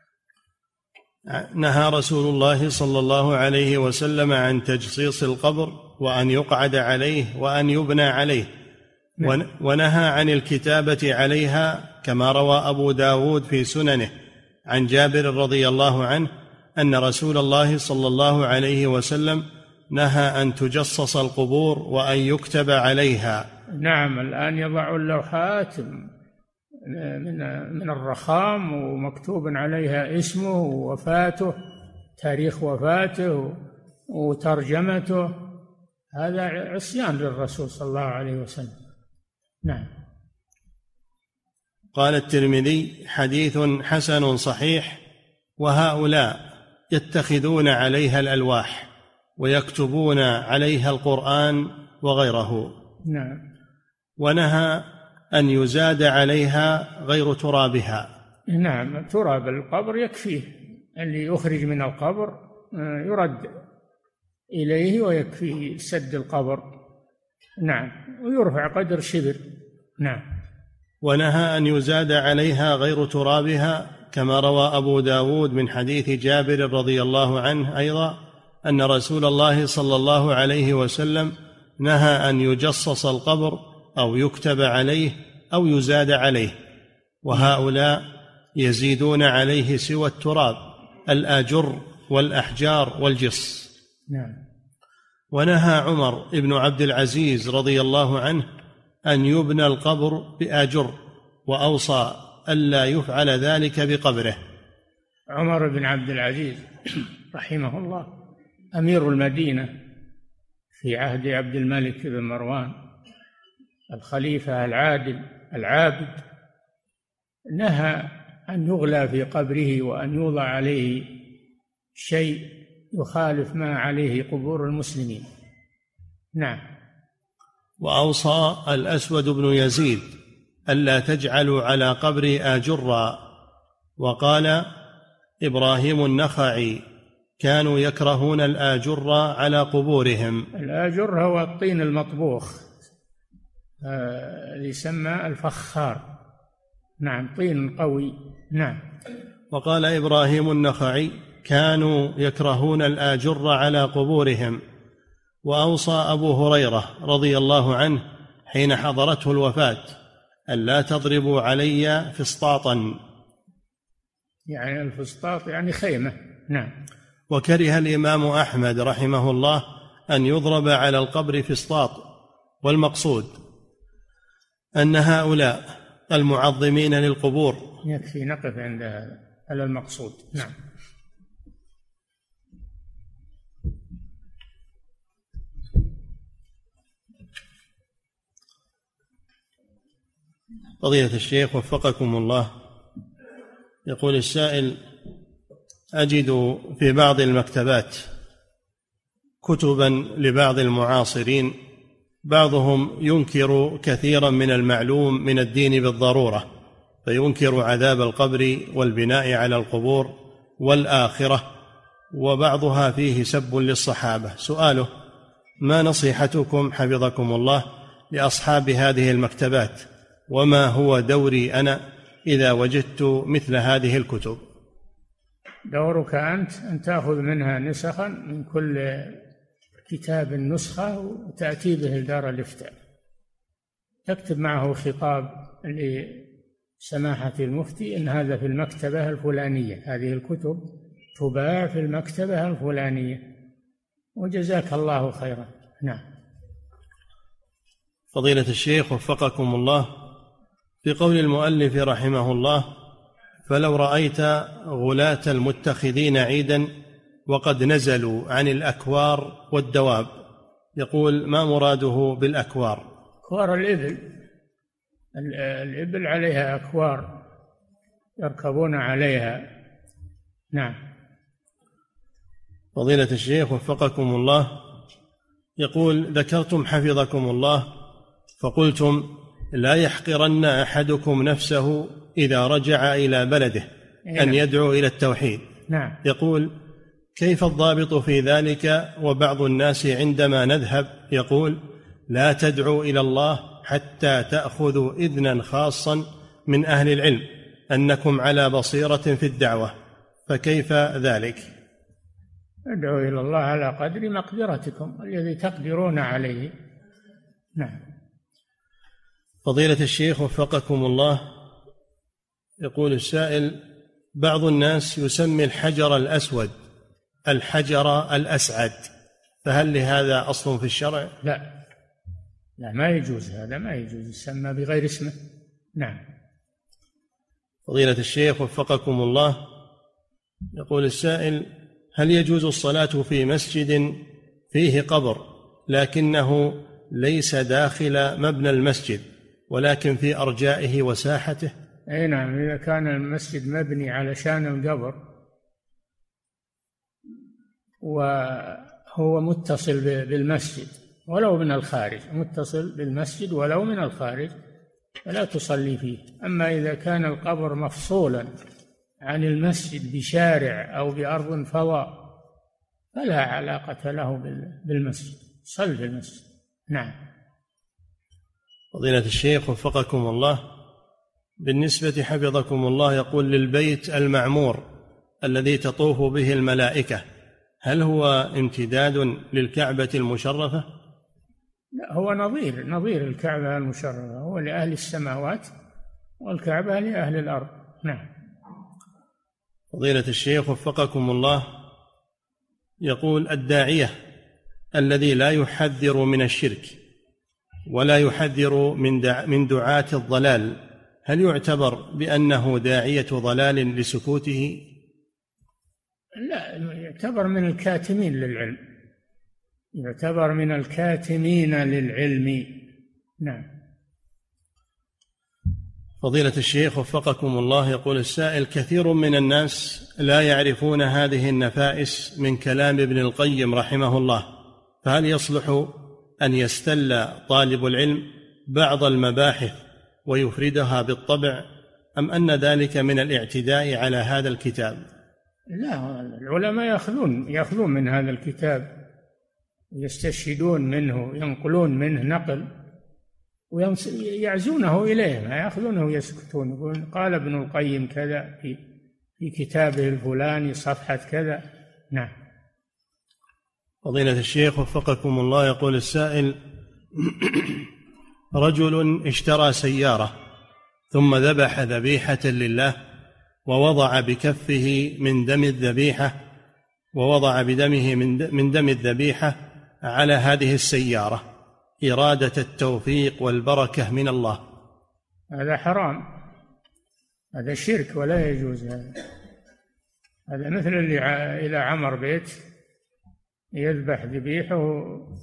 نهى رسول الله صلى الله عليه وسلم عن تجصيص القبر وأن يقعد عليه وأن يبنى عليه. ونهى عن الكتابة عليها، كما روى أبو داود في سننه عن جابر رضي الله عنه أن رسول الله صلى الله عليه وسلم نهى أن تجصص القبور وأن يكتب عليها. نعم. الآن يضع اللوحات من الرخام ومكتوب عليها اسمه ووفاته، تاريخ وفاته وترجمته. هذا عصيان للرسول صلى الله عليه وسلم. نعم. قال الترمذي: حديث حسن صحيح. وهؤلاء يتخذون عليها الألواح ويكتبون عليها القرآن وغيره. نعم. ونهى أن يزاد عليها غير ترابها. نعم. تراب القبر يكفيه، اللي يخرج من القبر يرد إليه ويكفيه سد القبر. نعم. ويرفع قدر شبر. نعم. ونهى أن يزاد عليها غير ترابها، كما روى أبو داود من حديث جابر رضي الله عنه أيضا أن رسول الله صلى الله عليه وسلم نهى أن يجصص القبر أو يكتب عليه أو يزاد عليه. وهؤلاء يزيدون عليه سوى التراب الآجر والأحجار والجص. نعم. ونهى عمر بن عبد العزيز رضي الله عنه أن يبنى القبر بآجر، وأوصى ألا يفعل ذلك بقبره. عمر بن عبد العزيز رحمه الله أمير المدينة في عهد عبد الملك بن مروان الخليفة العادل العابد، نهى أن يغلى في قبره وأن يوضع عليه شيء يخالف ما عليه قبور المسلمين. نعم. وأوصى الأسود بن يزيد ألا تجعلوا على قبري آجرا. وقال إبراهيم النخعي: كانوا يكرهون الآجر على قبورهم. الآجر هو الطين المطبوخ، يسمى الفخار. نعم. طين قوي. نعم. وقال إبراهيم النخعي: كانوا يكرهون الآجر على قبورهم. وأوصى أبو هريرة رضي الله عنه حين حضرته الوفاة: ألا تضربوا علي فسطاطا. يعني الفسطاط يعني خيمة. نعم. وكره الإمام أحمد رحمه الله أن يضرب على القبر فسطاط. والمقصود أن هؤلاء المعظمين للقبور. يكفي نقف عند هذا على المقصود. نعم. فضيلة الشيخ وفقكم الله، يقول السائل: أجد في بعض المكتبات كتبا لبعض المعاصرين، بعضهم ينكر كثيرا من المعلوم من الدين بالضرورة، فينكر عذاب القبر والبناء على القبور والآخرة، وبعضها فيه سب للصحابة. سؤاله: ما نصيحتكم حفظكم الله لأصحاب هذه المكتبات، وما هو دوري أنا إذا وجدت مثل هذه الكتب؟ دورك أنت أن تأخذ منها نسخا من كل كتاب نسخة وتأتي به لدار الإفتاء، تكتب معه خطاب لسماحة المفتي إن هذا في المكتبة الفلانية، هذه الكتب تباع في المكتبة الفلانية، وجزاك الله خيرا. نعم. فضيلة الشيخ وفقكم الله، في قول المؤلف رحمه الله: فلو رأيت غلاة المتخذين عيدا وقد نزلوا عن الأكوار والدواب. يقول: ما مراده بالأكوار؟ أكوار الإبل عليها أكوار يركبون عليها. نعم. فضيلة الشيخ وفقكم الله، يقول: ذكرتم حفظكم الله فقلتم: لا يحقرن أحدكم نفسه إذا رجع إلى بلده أن يدعو إلى التوحيد. نعم. يقول: كيف الضابط في ذلك وبعض الناس عندما نذهب يقول: لا تدعوا إلى الله حتى تأخذوا إذنا خاصا من أهل العلم أنكم على بصيرة في الدعوة، فكيف ذلك؟ ادعوا إلى الله على قدر مقدرتكم الذي تقدرون عليه. نعم. فضيلة الشيخ وفقكم الله، يقول السائل: بعض الناس يسمي الحجر الأسود الحجر الأسعد، فهل لهذا أصل في الشرع؟ لا، ما يجوز، هذا ما يجوز، يسمى بغير اسمه. نعم. فضيلة الشيخ وفقكم الله، يقول السائل: هل يجوز الصلاة في مسجد فيه قبر لكنه ليس داخل مبنى المسجد ولكن في أرجائه وساحته؟ أي نعم، إذا كان المسجد مبني على شان القبر وهو متصل بالمسجد ولو من الخارج، متصل بالمسجد ولو من الخارج، فلا تصلي فيه. أما إذا كان القبر مفصولا عن المسجد بشارع أو بأرض فضاء فلا علاقة له بالمسجد، صل في المسجد. نعم. فضيلة الشيخ وفقكم الله، بالنسبة حفظكم الله، يقول: للبيت المعمور الذي تطوف به الملائكة، هل هو امتداد للكعبة المشرفة؟ لا، هو نظير الكعبة المشرفة، هو لأهل السماوات والكعبة لأهل الأرض. نعم. فضيلة الشيخ وفقكم الله، يقول: الداعية الذي لا يحذر من الشرك ولا يحذر من دعاة الضلال، هل يعتبر بأنه داعية ضلال لسكوته؟ لا، يعتبر من الكاتمين للعلم، يعتبر من الكاتمين للعلم. نعم. فضيلة الشيخ وفقكم الله، يقول السائل: كثير من الناس لا يعرفون هذه النفائس من كلام ابن القيم رحمه الله، فهل يصلح أن يستل طالب العلم بعض المباحث ويفردها بالطبع، أم أن ذلك من الاعتداء على هذا الكتاب؟ لا، العلماء يأخذون من هذا الكتاب، يستشهدون منه، ينقلون منه نقل ويعزونه إليه، ما يأخذونه ويسكتون، يقول قال ابن القيم كذا في كتابه الفلاني صفحة كذا. نعم. فضيلة الشيخ وفقكم الله، يقول السائل: رجل اشترى سيارة ثم ذبح ذبيحة لله ووضع بكفه من دم الذبيحة، ووضع بدمه من دم الذبيحة على هذه السيارة إرادة التوفيق والبركة من الله، هذا حرام، هذا شرك ولا يجوز. هذا مثل اللي إلى عمر بيت يذبح ذبيحه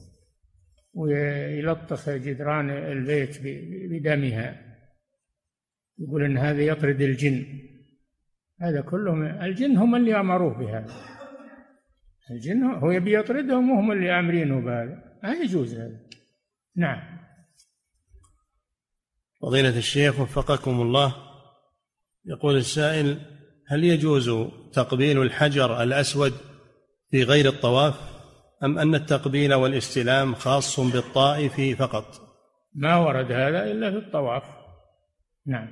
ويلطخ جدران البيت بدمها، يقول إن هذا يطرد الجن. هذا كله الجن هم اللي أمروه بهذا، الجن هو يبي يطردهم وهم اللي أمرينه بهذا، ما يجوز هذا. نعم. فضيلة الشيخ وفقكم الله، يقول السائل: هل يجوز تقبيل الحجر الأسود في غير الطواف، أم أن التقبيل والاستلام خاص بالطائف فقط؟ ما ورد هذا إلا في الطواف. نعم.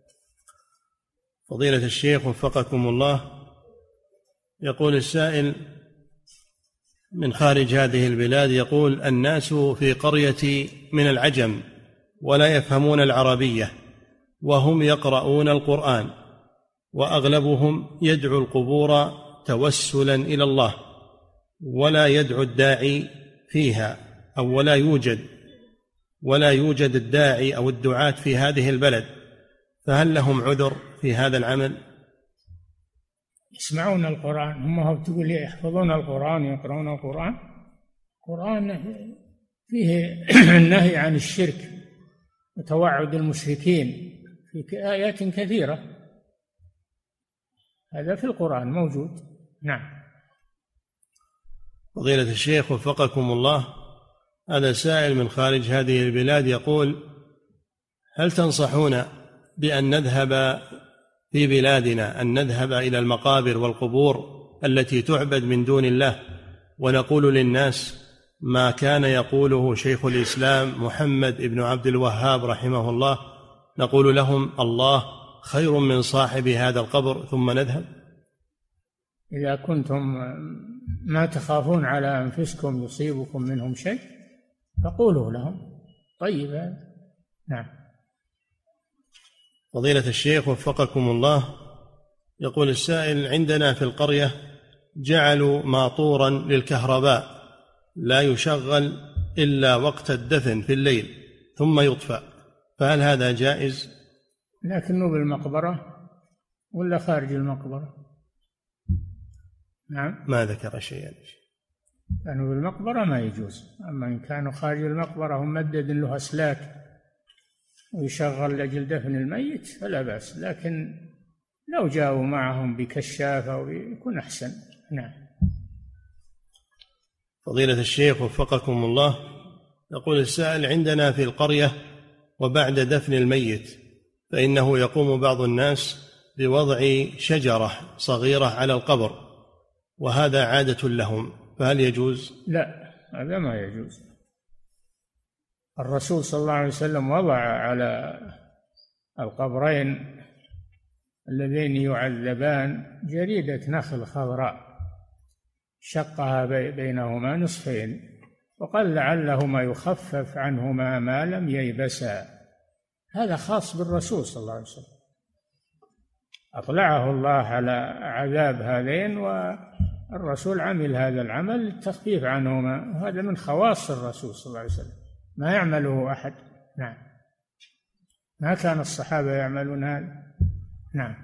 فضيلة الشيخ وفقكم الله، يقول السائل من خارج هذه البلاد، يقول: الناس في قرية من العجم ولا يفهمون العربية وهم يقرؤون القرآن، وأغلبهم يدعو القبور توسلا إلى الله، ولا يدعو الداعي فيها، أو ولا يوجد الداعي أو الدعاة في هذه البلد، فهل لهم عذر في هذا العمل؟ يسمعون القرآن، هم تقول يحفظون القرآن ويقرؤون القرآن. القرآن فيه النهي عن الشرك وتوعد المشركين في آيات كثيرة، هذا في القرآن موجود. نعم. فضيلة الشيخ وفقكم الله، هذا سائل من خارج هذه البلاد يقول: هل تنصحون بأن نذهب في بلادنا أن نذهب إلى المقابر والقبور التي تعبد من دون الله ونقول للناس ما كان يقوله شيخ الإسلام محمد بن عبد الوهاب رحمه الله، نقول لهم الله خير من صاحب هذا القبر ثم نذهب؟ إذا كنتم ما تخافون على أنفسكم يصيبكم منهم شيء فقولوا لهم. طيب. نعم. فضيلة الشيخ وفقكم الله، يقول السائل: عندنا في القرية جعلوا ماطورا للكهرباء لا يشغل إلا وقت الدفن في الليل ثم يطفأ، فهل هذا جائز؟ لكنه بالمقبرة ولا خارج المقبرة؟ نعم. ما ذكر شيئا. كانوا بالمقبرة ما يجوز، أما إن كانوا خارج المقبرة ومدد له أسلاك ويشغل لأجل دفن الميت فلا بأس، لكن لو جاءوا معهم بكشاف أو يكون أحسن. نعم. فضيلة الشيخ وفقكم الله، يقول السائل: عندنا في القرية وبعد دفن الميت فإنه يقوم بعض الناس بوضع شجرة صغيرة على القبر وهذا عادة لهم، فهل يجوز؟ لا، هذا ما يجوز. الرسول صلى الله عليه وسلم وضع على القبرين اللذين يعذبان جريدة نخل خضراء شقها بينهما نصفين وقال لعلهما يخفف عنهما ما لم ييبسا. هذا خاص بالرسول صلى الله عليه وسلم، أطلعه الله على عذاب هذين والرسول عمل هذا العمل للتخفيف عنهما، وهذا من خواص الرسول صلى الله عليه وسلم ما يعمله أحد. نعم. ما كان الصحابة يعملون هذا. نعم.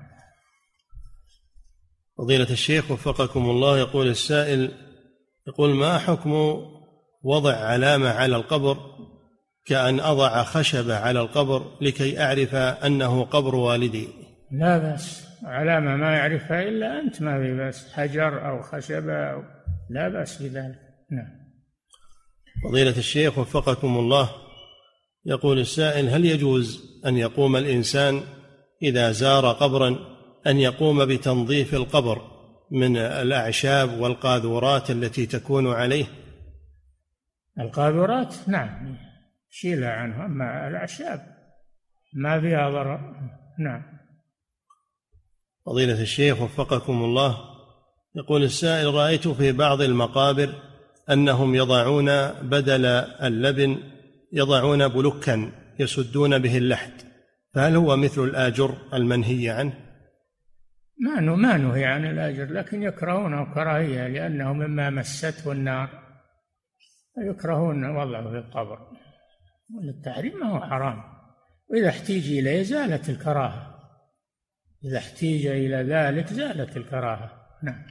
فضيلة الشيخ وفقكم الله، يقول السائل: يقول ما حكم وضع علامة على القبر كأن أضع خشبة على القبر لكي أعرف أنه قبر والدي؟ لا بأس، علامة ما يعرفها إلا أنت ما في بأس، حجر أو خشبة لا بأس بذلك. نعم. فضيلة الشيخ وفقكم الله، يقول السائل: هل يجوز أن يقوم الإنسان إذا زار قبرا أن يقوم بتنظيف القبر من الأعشاب والقاذورات التي تكون عليه؟ القاذورات نعم شيلها عنها، أما الأعشاب ما فيها ضرر. نعم. فضيلة الشيخ وفقكم الله، يقول السائل: رأيت في بعض المقابر أنهم يضعون بدل اللبن يضعون بلوكا يسدون به اللحد، فهل هو مثل الآجر المنهي عنه؟ ما نهي عن الآجر، لكن يكرهونه كراهية لأنه مما مسته النار، يكرهون وضعه في القبر. والتحريم ما هو حرام، وإذا احتيج إليه زالت الكراهة، إذا احتيج إلى ذلك زالت الكراهة. نعم.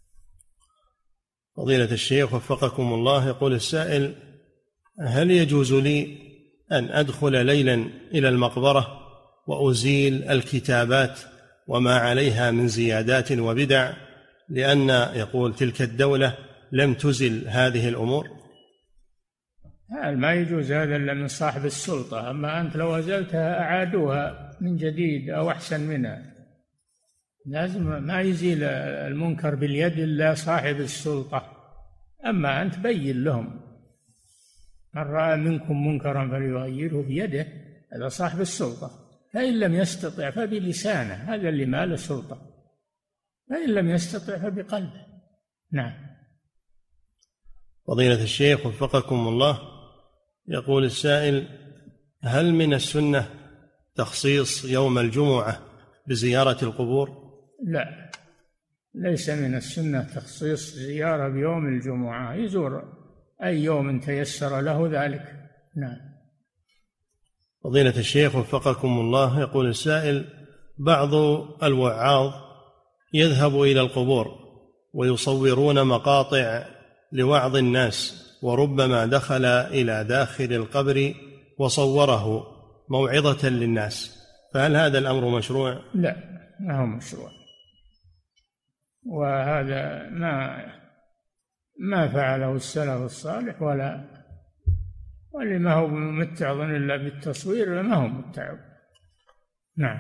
فضيلة الشيخ وفقكم الله، يقول السائل: هل يجوز لي أن أدخل ليلا إلى المقبرة وأزيل الكتابات وما عليها من زيادات وبدع، لأن يقول تلك الدولة لم تزل هذه الأمور؟ ما يجوز هذا إلا من صاحب السلطة، أما أنت لو أزلتها أعادوها من جديد أو أحسن منها. لازم ما يزيل المنكر باليد إلا صاحب السلطة، أما أنت بين لهم. من رأى منكم منكرا فليغيره بيده، هذا صاحب السلطة. فإن لم يستطع فبلسانه، هذا اللي ما له سلطة. فإن لم يستطع فبقلبه. نعم. فضيلة الشيخ وفقكم الله، يقول السائل: هل من السنة تخصيص يوم الجمعة بزيارة القبور؟ لا، ليس من السنة تخصيص زيارة بيوم الجمعة، يزور أي يوم تيسر له ذلك. نعم. فضيلة الشيخ وفقكم الله، يقول السائل: بعض الوعاظ يذهب إلى القبور ويصورون مقاطع لوعظ الناس، وربما دخل إلى داخل القبر وصوره موعظة للناس، فهل هذا الأمر مشروع؟ لا، ما هو مشروع، وهذا ما فعله السلف الصالح، واللي ما هو متعظ إلا بالتصوير ما هو متعظ. نعم.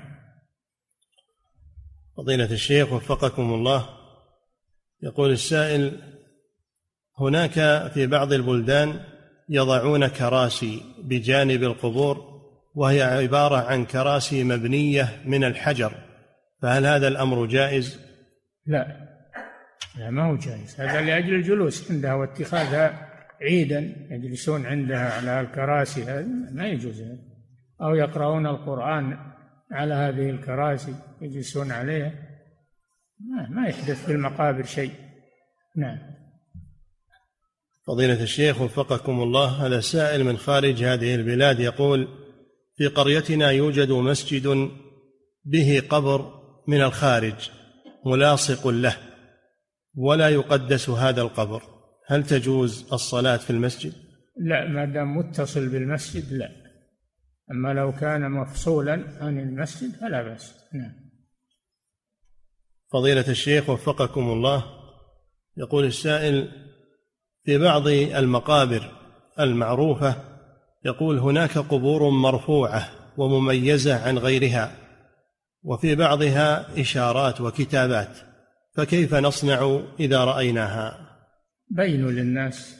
فضيلة الشيخ وفقكم الله، يقول السائل: هناك في بعض البلدان يضعون كراسي بجانب القبور، وهي عبارة عن كراسي مبنية من الحجر، فهل هذا الأمر جائز؟ لا، ما هو جائز، هذا لأجل الجلوس عندها واتخاذها عيدا، يجلسون عندها على الكراسي، هذا ما يجوز، أو يقرؤون القرآن على هذه الكراسي يجلسون عليها، ما يحدث في المقابر شيء. نعم. فضيلة الشيخ وفقكم الله، هذا سائل من خارج هذه البلاد يقول: في قريتنا يوجد مسجد به قبر من الخارج ملاصق له، ولا يقدس هذا القبر، هل تجوز الصلاة في المسجد؟ لا، ما دام متصل بالمسجد لا، أما لو كان مفصولا عن المسجد فلا بأس. نعم. فضيلة الشيخ وفقكم الله، يقول السائل: في بعض المقابر المعروفة يقول هناك قبور مرفوعة ومميزة عن غيرها، وفي بعضها إشارات وكتابات، فكيف نصنع إذا رأيناها؟ بينوا للناس،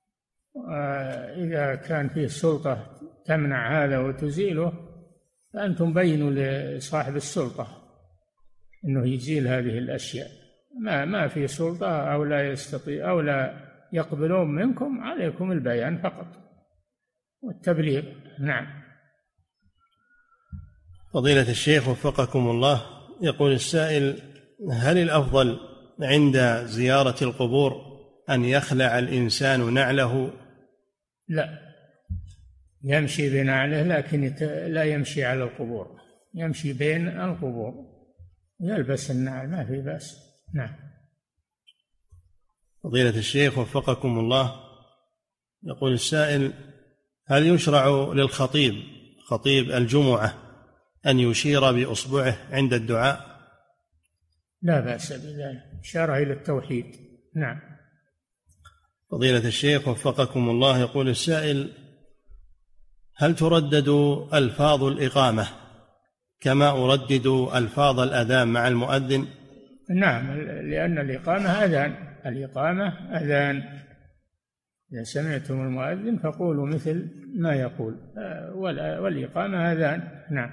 إذا كان فيه سلطة تمنع هذا وتزيله فأنتم بينوا لصاحب السلطة أنه يزيل هذه الأشياء. ما في سلطة أو لا يستطيع أو لا يقبلون منكم، عليكم البيان فقط والتبليغ. نعم. فضيلة الشيخ وفقكم الله، يقول السائل: هل الأفضل عند زيارة القبور أن يخلع الإنسان نعله؟ لا، يمشي بنعله، لكن لا يمشي على القبور، يمشي بين القبور، يلبس النعل، ما في بأس. نعم. فضيلة الشيخ وفقكم الله، يقول السائل: هل يشرع للخطيب خطيب الجمعة أن يشير بإصبعه عند الدعاء؟ لا بأس بذلك، إشارة إلى التوحيد. نعم. فضيلة الشيخ وفقكم الله، يقول السائل: هل تردد ألفاظ الإقامة كما أردد ألفاظ الأذان مع المؤذن؟ نعم، لأن الإقامة أذان، إذا سمعتم المؤذن فقولوا مثل ما يقول، والإقامة أذان. نعم.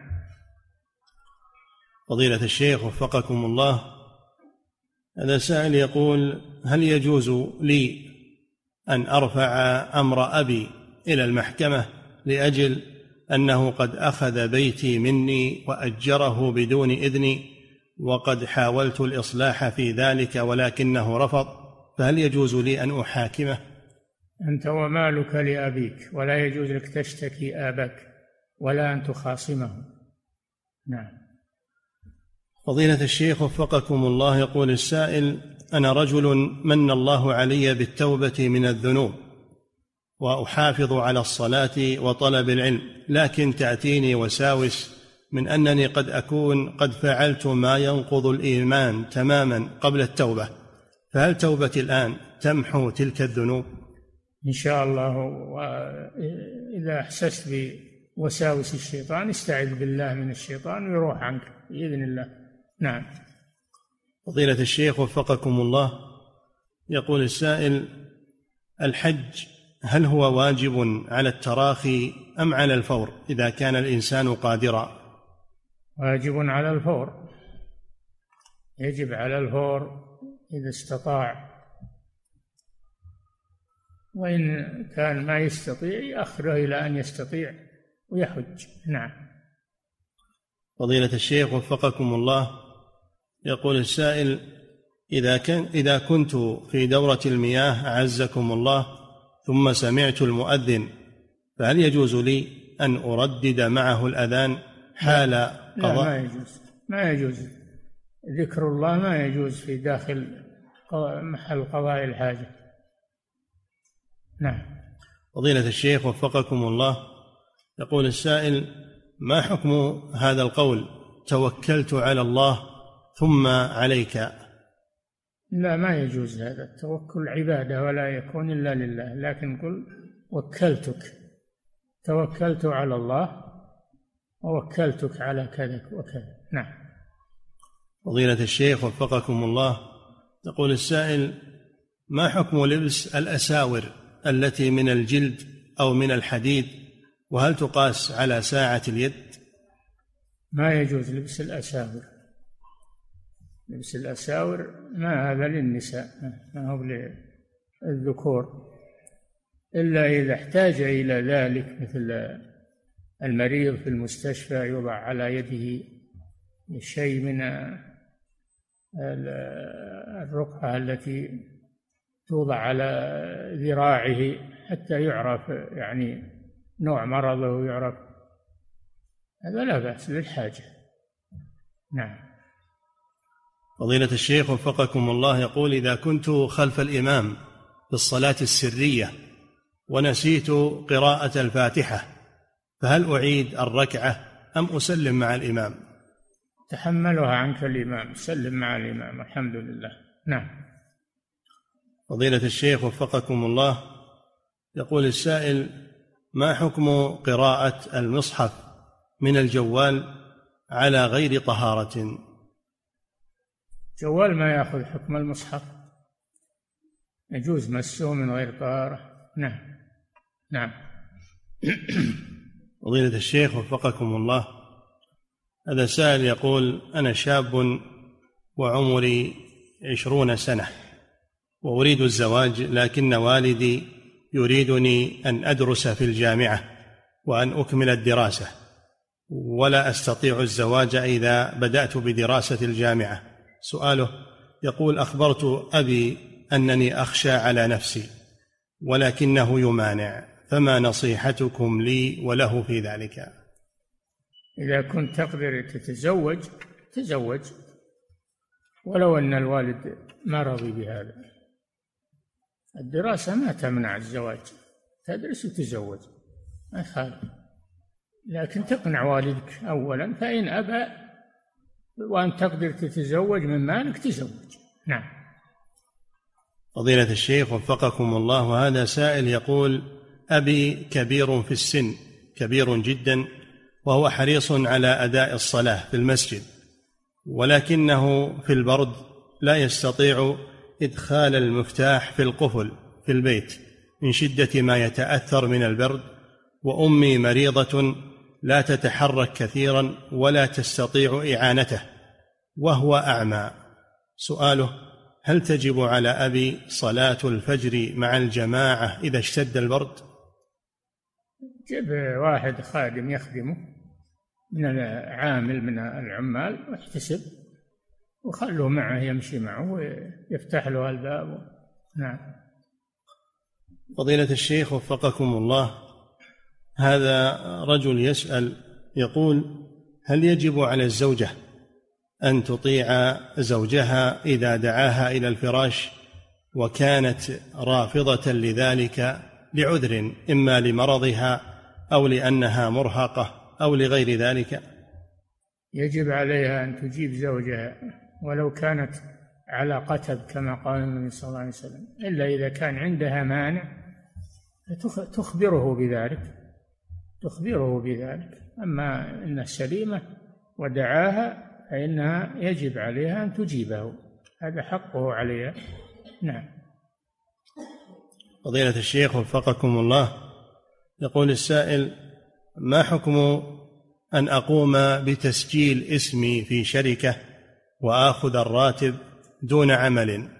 فضيلة الشيخ وفقكم الله، هذا سائل يقول: هل يجوز لي أن أرفع أمر أبي إلى المحكمة لأجل أنه قد أخذ بيتي مني وأجره بدون إذني، وقد حاولت الإصلاح في ذلك ولكنه رفض، فهل يجوز لي أن أحاكمه؟ أنت ومالك لأبيك، ولا يجوز لك تشتكي أباك ولا أن تخاصمه. نعم. فضيلة الشيخ وفقكم الله، يقول السائل: أنا رجل من الله علي بالتوبة من الذنوب، وأحافظ على الصلاة وطلب العلم، لكن تأتيني وساوس من أنني قد أكون قد فعلت ما ينقض الإيمان تماما قبل التوبة، فهل توبتي الآن تمحو تلك الذنوب؟ إن شاء الله. وإذا أحسست بوساوس الشيطان استعذ بالله من الشيطان ويروح عنك بإذن الله. نعم. فضيلة الشيخ وفقكم الله، يقول السائل: الحج هل هو واجب على التراخي أم على الفور إذا كان الإنسان قادرا؟ واجب على الفور، يجب على الفور إذا استطاع، وإن كان ما يستطيع يأخره إلى أن يستطيع ويحج. نعم. فضيلة الشيخ وفقكم الله، يقول السائل: إذا كنت في دورة المياه أعزكم الله ثم سمعت المؤذن، فهل يجوز لي أن أردد معه الأذان حال قضاء؟ لا، ما يجوز ذكر الله، ما يجوز في داخل محل قضاء الحاجة. نعم. فضيلة الشيخ وفقكم الله، يقول السائل: ما حكم هذا القول توكلت على الله ثم عليك؟ لا، ما يجوز هذا. التوكل عبادة ولا يكون إلا لله، لكن قل وكلتك، توكلت على الله ووكلتك على كذا وكذا. نعم. فضيلة الشيخ وفقكم الله، يقول السائل: ما حكم لبس الأساور التي من الجلد أو من الحديد، وهل تقاس على ساعة اليد؟ ما يجوز لبس الأساور. لبس الأساور ما هذا للنساء، ما هو للذكور، إلا إذا احتاج إلى ذلك، مثل المريض في المستشفى يوضع على يده شيء من الرقعة التي توضع على ذراعه حتى يعرف يعني نوع مرضه ويعرف، هذا لا بأس للحاجة. نعم. فضيلة الشيخ وفقكم الله، يقول: إذا كنت خلف الإمام في الصلاة السرية ونسيت قراءة الفاتحة، فهل أعيد الركعة أم أسلم مع الإمام؟ تحملها عنك الإمام، سلم مع الإمام، الحمد لله. نعم. فضيلة الشيخ وفقكم الله، يقول السائل: ما حكم قراءة المصحف من الجوال على غير طهارة؟ جوال ما يأخذ حكم المصحف، يجوز مسه من غير طهارة. نعم. نعم. فضيلة الشيخ وفقكم الله، هذا سائل يقول: أنا شاب وعمري 20 سنة وأريد الزواج، لكن والدي يريدني أن أدرس في الجامعة وأن أكمل الدراسة، ولا أستطيع الزواج إذا بدأت بدراسة الجامعة. سؤاله: يقول: أخبرت أبي أنني أخشى على نفسي ولكنه يمانع، فما نصيحتكم لي وله في ذلك؟ إذا كنت تقدر تتزوج تزوج، ولو أن الوالد ما رضي بهذا. الدراسة ما تمنع الزواج، تدرس وتزوج ما يخالف، لكن تقنع والدك أولا، فإن أبى وأن تقدر تتزوج من مالك تزوج. نعم. فضيلة الشيخ وفقكم الله، وهذا سائل يقول: أبي كبير في السن، كبير جدا، وهو حريص على أداء الصلاة في المسجد، ولكنه في البرد لا يستطيع إدخال المفتاح في القفل في البيت من شدة ما يتأثر من البرد، وأمي مريضة لا تتحرك كثيرا ولا تستطيع إعانته وهو أعمى. سؤاله: هل تجب على أبي صلاة الفجر مع الجماعة إذا اشتد البرد؟ جيب واحد خادم يخدمه من العامل من العمال واحتسب، وخلوه معه يمشي معه ويفتح له الباب. نعم. فضيلة الشيخ وفقكم الله، هذا رجل يسأل يقول: هل يجب على الزوجة أن تطيع زوجها إذا دعاها إلى الفراش وكانت رافضة لذلك لعذر، إما لمرضها أو لأنها مرهقة أو لغير ذلك؟ يجب عليها أن تجيب زوجها ولو كانت على قتب كما قال النبي صلى الله عليه وسلم، إلا إذا كان عندها مانع تخبره بذلك. أما إنها سليمة ودعاها فإنها يجب عليها أن تجيبه، هذا حقه عليها. نعم. فضيلة الشيخ وفقكم الله، يقول السائل: ما حكم أن أقوم بتسجيل اسمي في شركة وآخذ الراتب دون عمل؟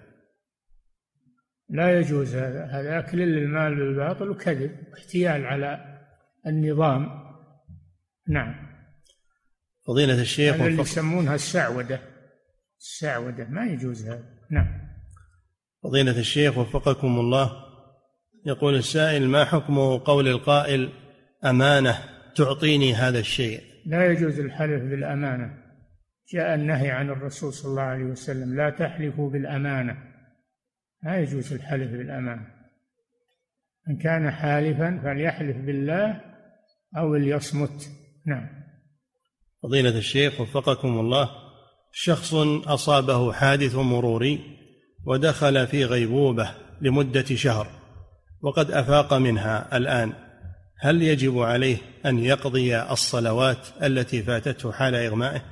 لا يجوز هذا أكل للمال بالباطل وكذب واحتيال على النظام. نعم. فضيلة الشيخ هذا اللي يسمونها السعودة ما يجوز هذا. نعم. فضيلة الشيخ وفقكم الله، يقول السائل: ما حكم قول القائل: أمانة تعطيني هذا الشيء. لا يجوز الحلف بالأمانة، جاء النهي عن الرسول صلى الله عليه وسلم: لا تحلفوا بالأمانة. لا يجوز الحلف بالأمانة. إن كان حالفا فليحلف بالله أو ليصمت. نعم. فضيلة الشيخ وفقكم الله، شخص أصابه حادث مروري ودخل في غيبوبة لمدة شهر وقد أفاق منها الآن، هل يجب عليه أن يقضي الصلوات التي فاتته حال إغمائه؟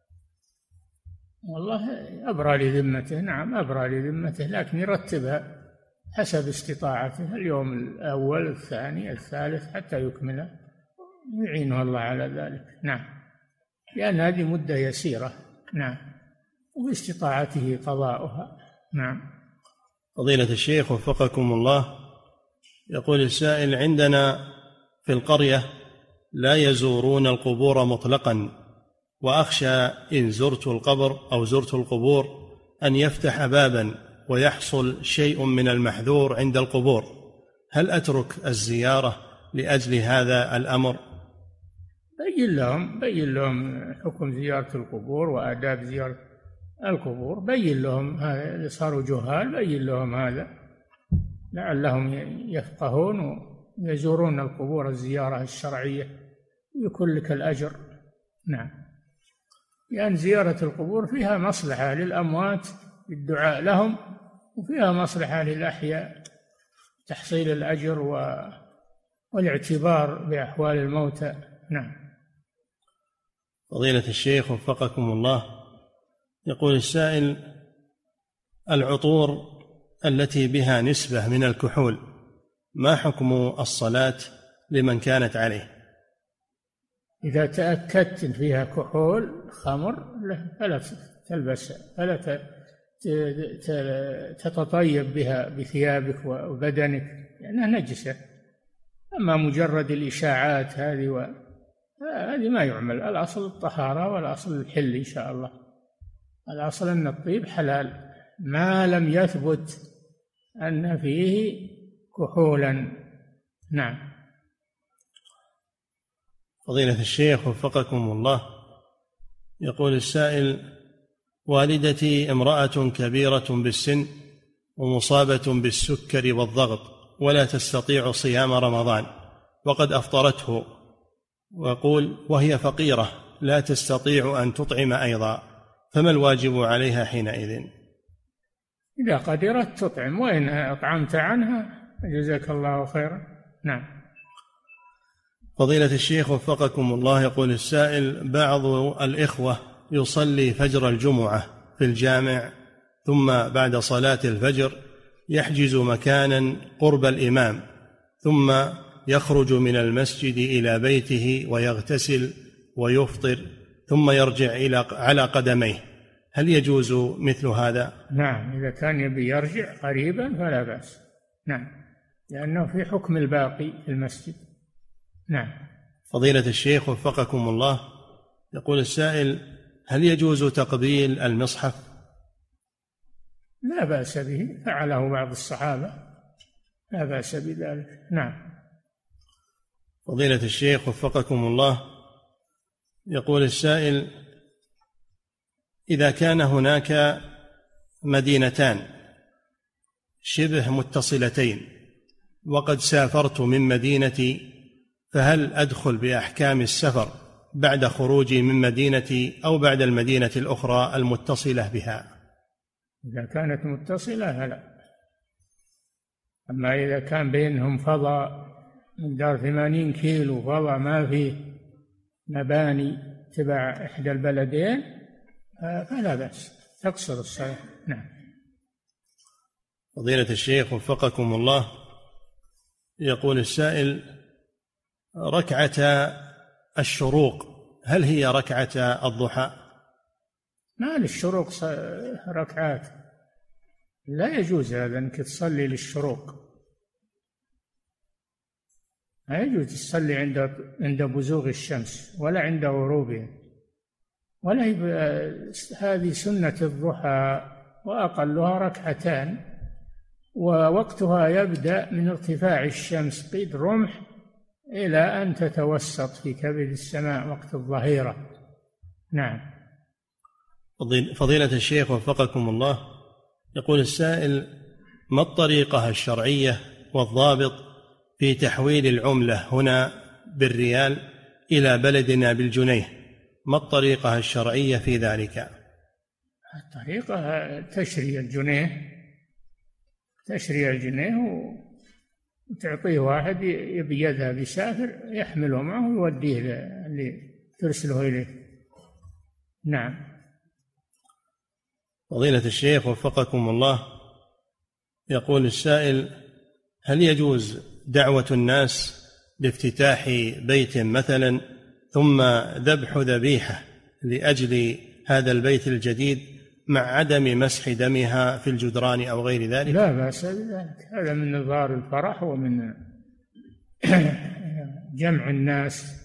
والله أبرى لذمته. نعم أبرى لذمته، لكن يرتبها حسب استطاعته، اليوم الأول الثاني الثالث حتى يكمله، يعينه الله على ذلك. نعم، لأن هذه مدة يسيرة. نعم، وباستطاعته قضاؤها. نعم. فضيلة الشيخ وفقكم الله، يقول السائل: عندنا في القرية لا يزورون القبور مطلقا، وأخشى إن زرت القبر أو زرت القبور أن يفتح بابا ويحصل شيء من المحذور عند القبور، هل أترك الزيارة لأجل هذا الأمر؟ بين لهم حكم زيارة القبور وآداب زيارة القبور، بين لهم هذا، اللي صاروا جهال بين لهم هذا لعلهم يفقهون ويزورون القبور الزيارة الشرعية ويكون لك الأجر. نعم، لأن زيارة القبور فيها مصلحة للأموات بالدعاء لهم، وفيها مصلحة للأحياء تحصيل الأجر والاعتبار بأحوال الموتى. نعم. فضيلة الشيخ وفقكم الله، يقول السائل: العطور التي بها نسبة من الكحول ما حكم الصلاة لمن كانت عليه؟ إذا تأكدت فيها كحول خمر فلا تلبسها، فلا تتطيب بها بثيابك وبدنك لأنها نجسة. أما مجرد الإشاعات هذه ما يعمل. الأصل الطهارة والأصل الحل إن شاء الله. الأصل أن الطيب حلال ما لم يثبت أن فيه كحولا. نعم. فضيلة الشيخ وفقكم الله، يقول السائل: والدتي امرأة كبيرة بالسن ومصابة بالسكر والضغط ولا تستطيع صيام رمضان وقد أفطرته، ويقول وهي فقيرة لا تستطيع أن تطعم أيضا، فما الواجب عليها حينئذ؟ إذا قدرت تطعم، وإن أطعمت عنها جزاك الله خيرا. نعم. فضيلة الشيخ وفقكم الله، يقول السائل: بعض الإخوة يصلي فجر الجمعة في الجامع، ثم بعد صلاة الفجر يحجز مكانا قرب الإمام، ثم يخرج من المسجد إلى بيته ويغتسل ويفطر ثم يرجع على قدميه، هل يجوز مثل هذا؟ نعم، إذا كان يبي يرجع قريبا فلا بأس. نعم، لأنه في حكم الباقي في المسجد. نعم. فضيلة الشيخ وفقكم الله، يقول السائل: هل يجوز تقبيل المصحف؟ لا بأس به، فعله بعض الصحابة، لا بأس بذلك. نعم. فضيلة الشيخ وفقكم الله، يقول السائل: إذا كان هناك مدينتان شبه متصلتين وقد سافرت من مدينتي، فهل أدخل بأحكام السفر بعد خروجي من مدينتي أو بعد المدينة الأخرى المتصلة بها؟ إذا كانت متصلة فلا. أما إذا كان بينهم فضاء مقدار 80 كيلو، فضاء ما فيه مباني تبع إحدى البلدين، فلا بأس تقصر الصلاة. نعم. فضيلة الشيخ وفقكم الله، يقول السائل: ركعة الشروق هل هي ركعة الضحى؟ ما للشروق ركعات، لا يجوز هذا أنك تصلي للشروق، لا يجوز تصلي عند بزوغ الشمس ولا عند غروبها، ولا هذه سنة الضحى وأقلها ركعتان، ووقتها يبدأ من ارتفاع الشمس قيد رمح إلى أن تتوسط في كبد السماء وقت الظهيرة. نعم. فضيلة الشيخ وفقكم الله، يقول السائل: ما الطريقة الشرعية والضابط في تحويل العملة هنا بالريال إلى بلدنا بالجنيه؟ ما الطريقة الشرعية في ذلك؟ الطريقة تشري الجنيه وتعطيه واحد يبي يذهب يسافر يحمله معه ويوديه اللي ترسله إليه. نعم. فضيلة الشيخ وفقكم الله، يقول السائل: هل يجوز دعوة الناس لافتتاح بيت مثلا ثم ذبح ذبيحة لأجل هذا البيت الجديد مع عدم مسح دمها في الجدران أو غير ذلك؟ لا بأس بذلك، هذا من إظهار الفرح ومن جمع الناس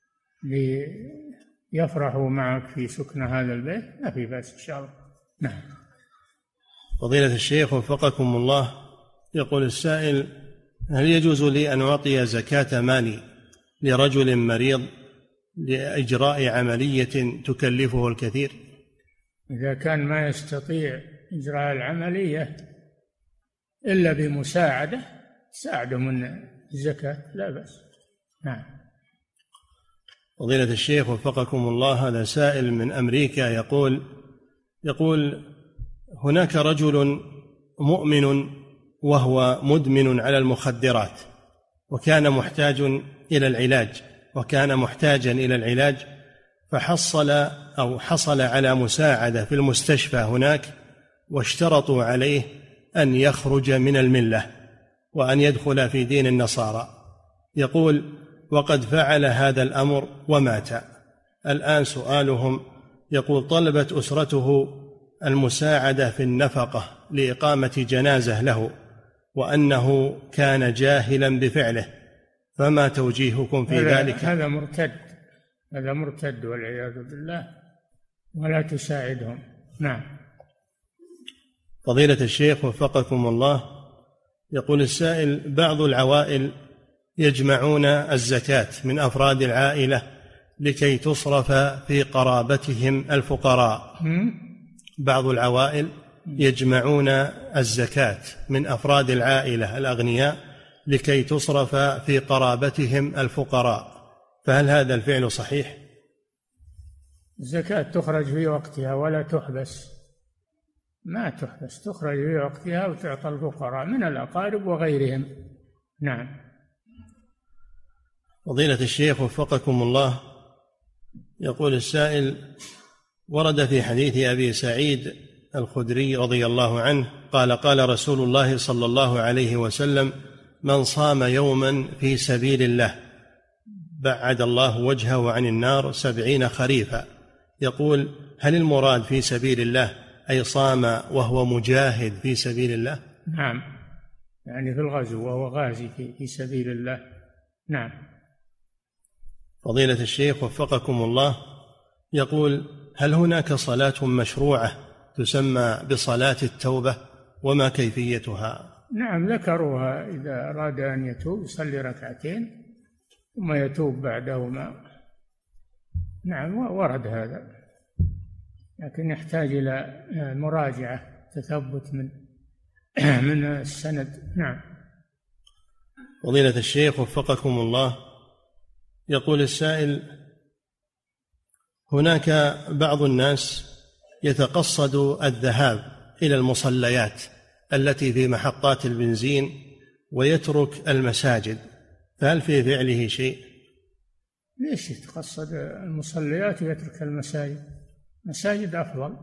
ليفرحوا معك في سكن هذا البيت، ما في بأس إن شاء الله. نعم. فضيلة الشيخ وفقكم الله، يقول السائل: هل يجوز لي أن أعطي زكاة مالي لرجل مريض لإجراء عملية تكلفه الكثير؟ إذا كان ما يستطيع إجراء العملية إلا بمساعدة ساعده من الزكاة، لا بأس. نعم. فضيلة الشيخ وفقكم الله، هذا سائل من أمريكا يقول هناك رجل مؤمن وهو مدمن على المخدرات وكان محتاجا إلى العلاج حصل على مساعدة في المستشفى هناك، واشترطوا عليه أن يخرج من الملة وأن يدخل في دين النصارى. يقول: وقد فعل هذا الأمر ومات. الآن سؤالهم، يقول: طلبت أسرته المساعدة في النفقة لإقامة جنازة له وأنه كان جاهلا بفعله، فما توجيهكم في ذلك؟ هذا مرتد والعياذ بالله، ولا تساعدهم. نعم. فضيلة الشيخ وفقكم الله، يقول السائل: بعض العوائل يجمعون الزكاة من أفراد العائلة لكي تصرف في قرابتهم الفقراء. بعض العوائل يجمعون الزكاة من أفراد العائلة الأغنياء لكي تصرف في قرابتهم الفقراء، فهل هذا الفعل صحيح؟ الزكاة تخرج في وقتها ولا تحبس، ما تحبس، تخرج في وقتها وتعطى الفقراء من الأقارب وغيرهم. نعم. فضيلة الشيخ وفقكم الله، يقول السائل: ورد في حديث أبي سعيد الخدري رضي الله عنه قال رسول الله صلى الله عليه وسلم: من صام يوما في سبيل الله بعد الله وجهه عن النار 70 خريفا. يقول: هل المراد في سبيل الله أي صام وهو مجاهد في سبيل الله؟ نعم، يعني في الغزو وهو غازي في سبيل الله. نعم. فضيلة الشيخ وفقكم الله، يقول: هل هناك صلاة مشروعة تسمى بصلاة التوبة وما كيفيتها؟ نعم، ذكروها، إذا أراد أن يتوب يصلي ركعتين ثم يتوب بعدهما. نعم، ورد هذا، لكن يحتاج إلى مراجعة، تثبت من السند. نعم. فضيلة الشيخ وفقكم الله، يقول السائل: هناك بعض الناس يتقصد الذهاب إلى المصليات التي في محطات البنزين ويترك المساجد، فهل في فعله شيء؟ ليش يتقصد المصليات ويترك المساجد؟ المساجد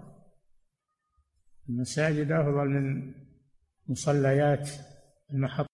أفضل من مصليات المحطات.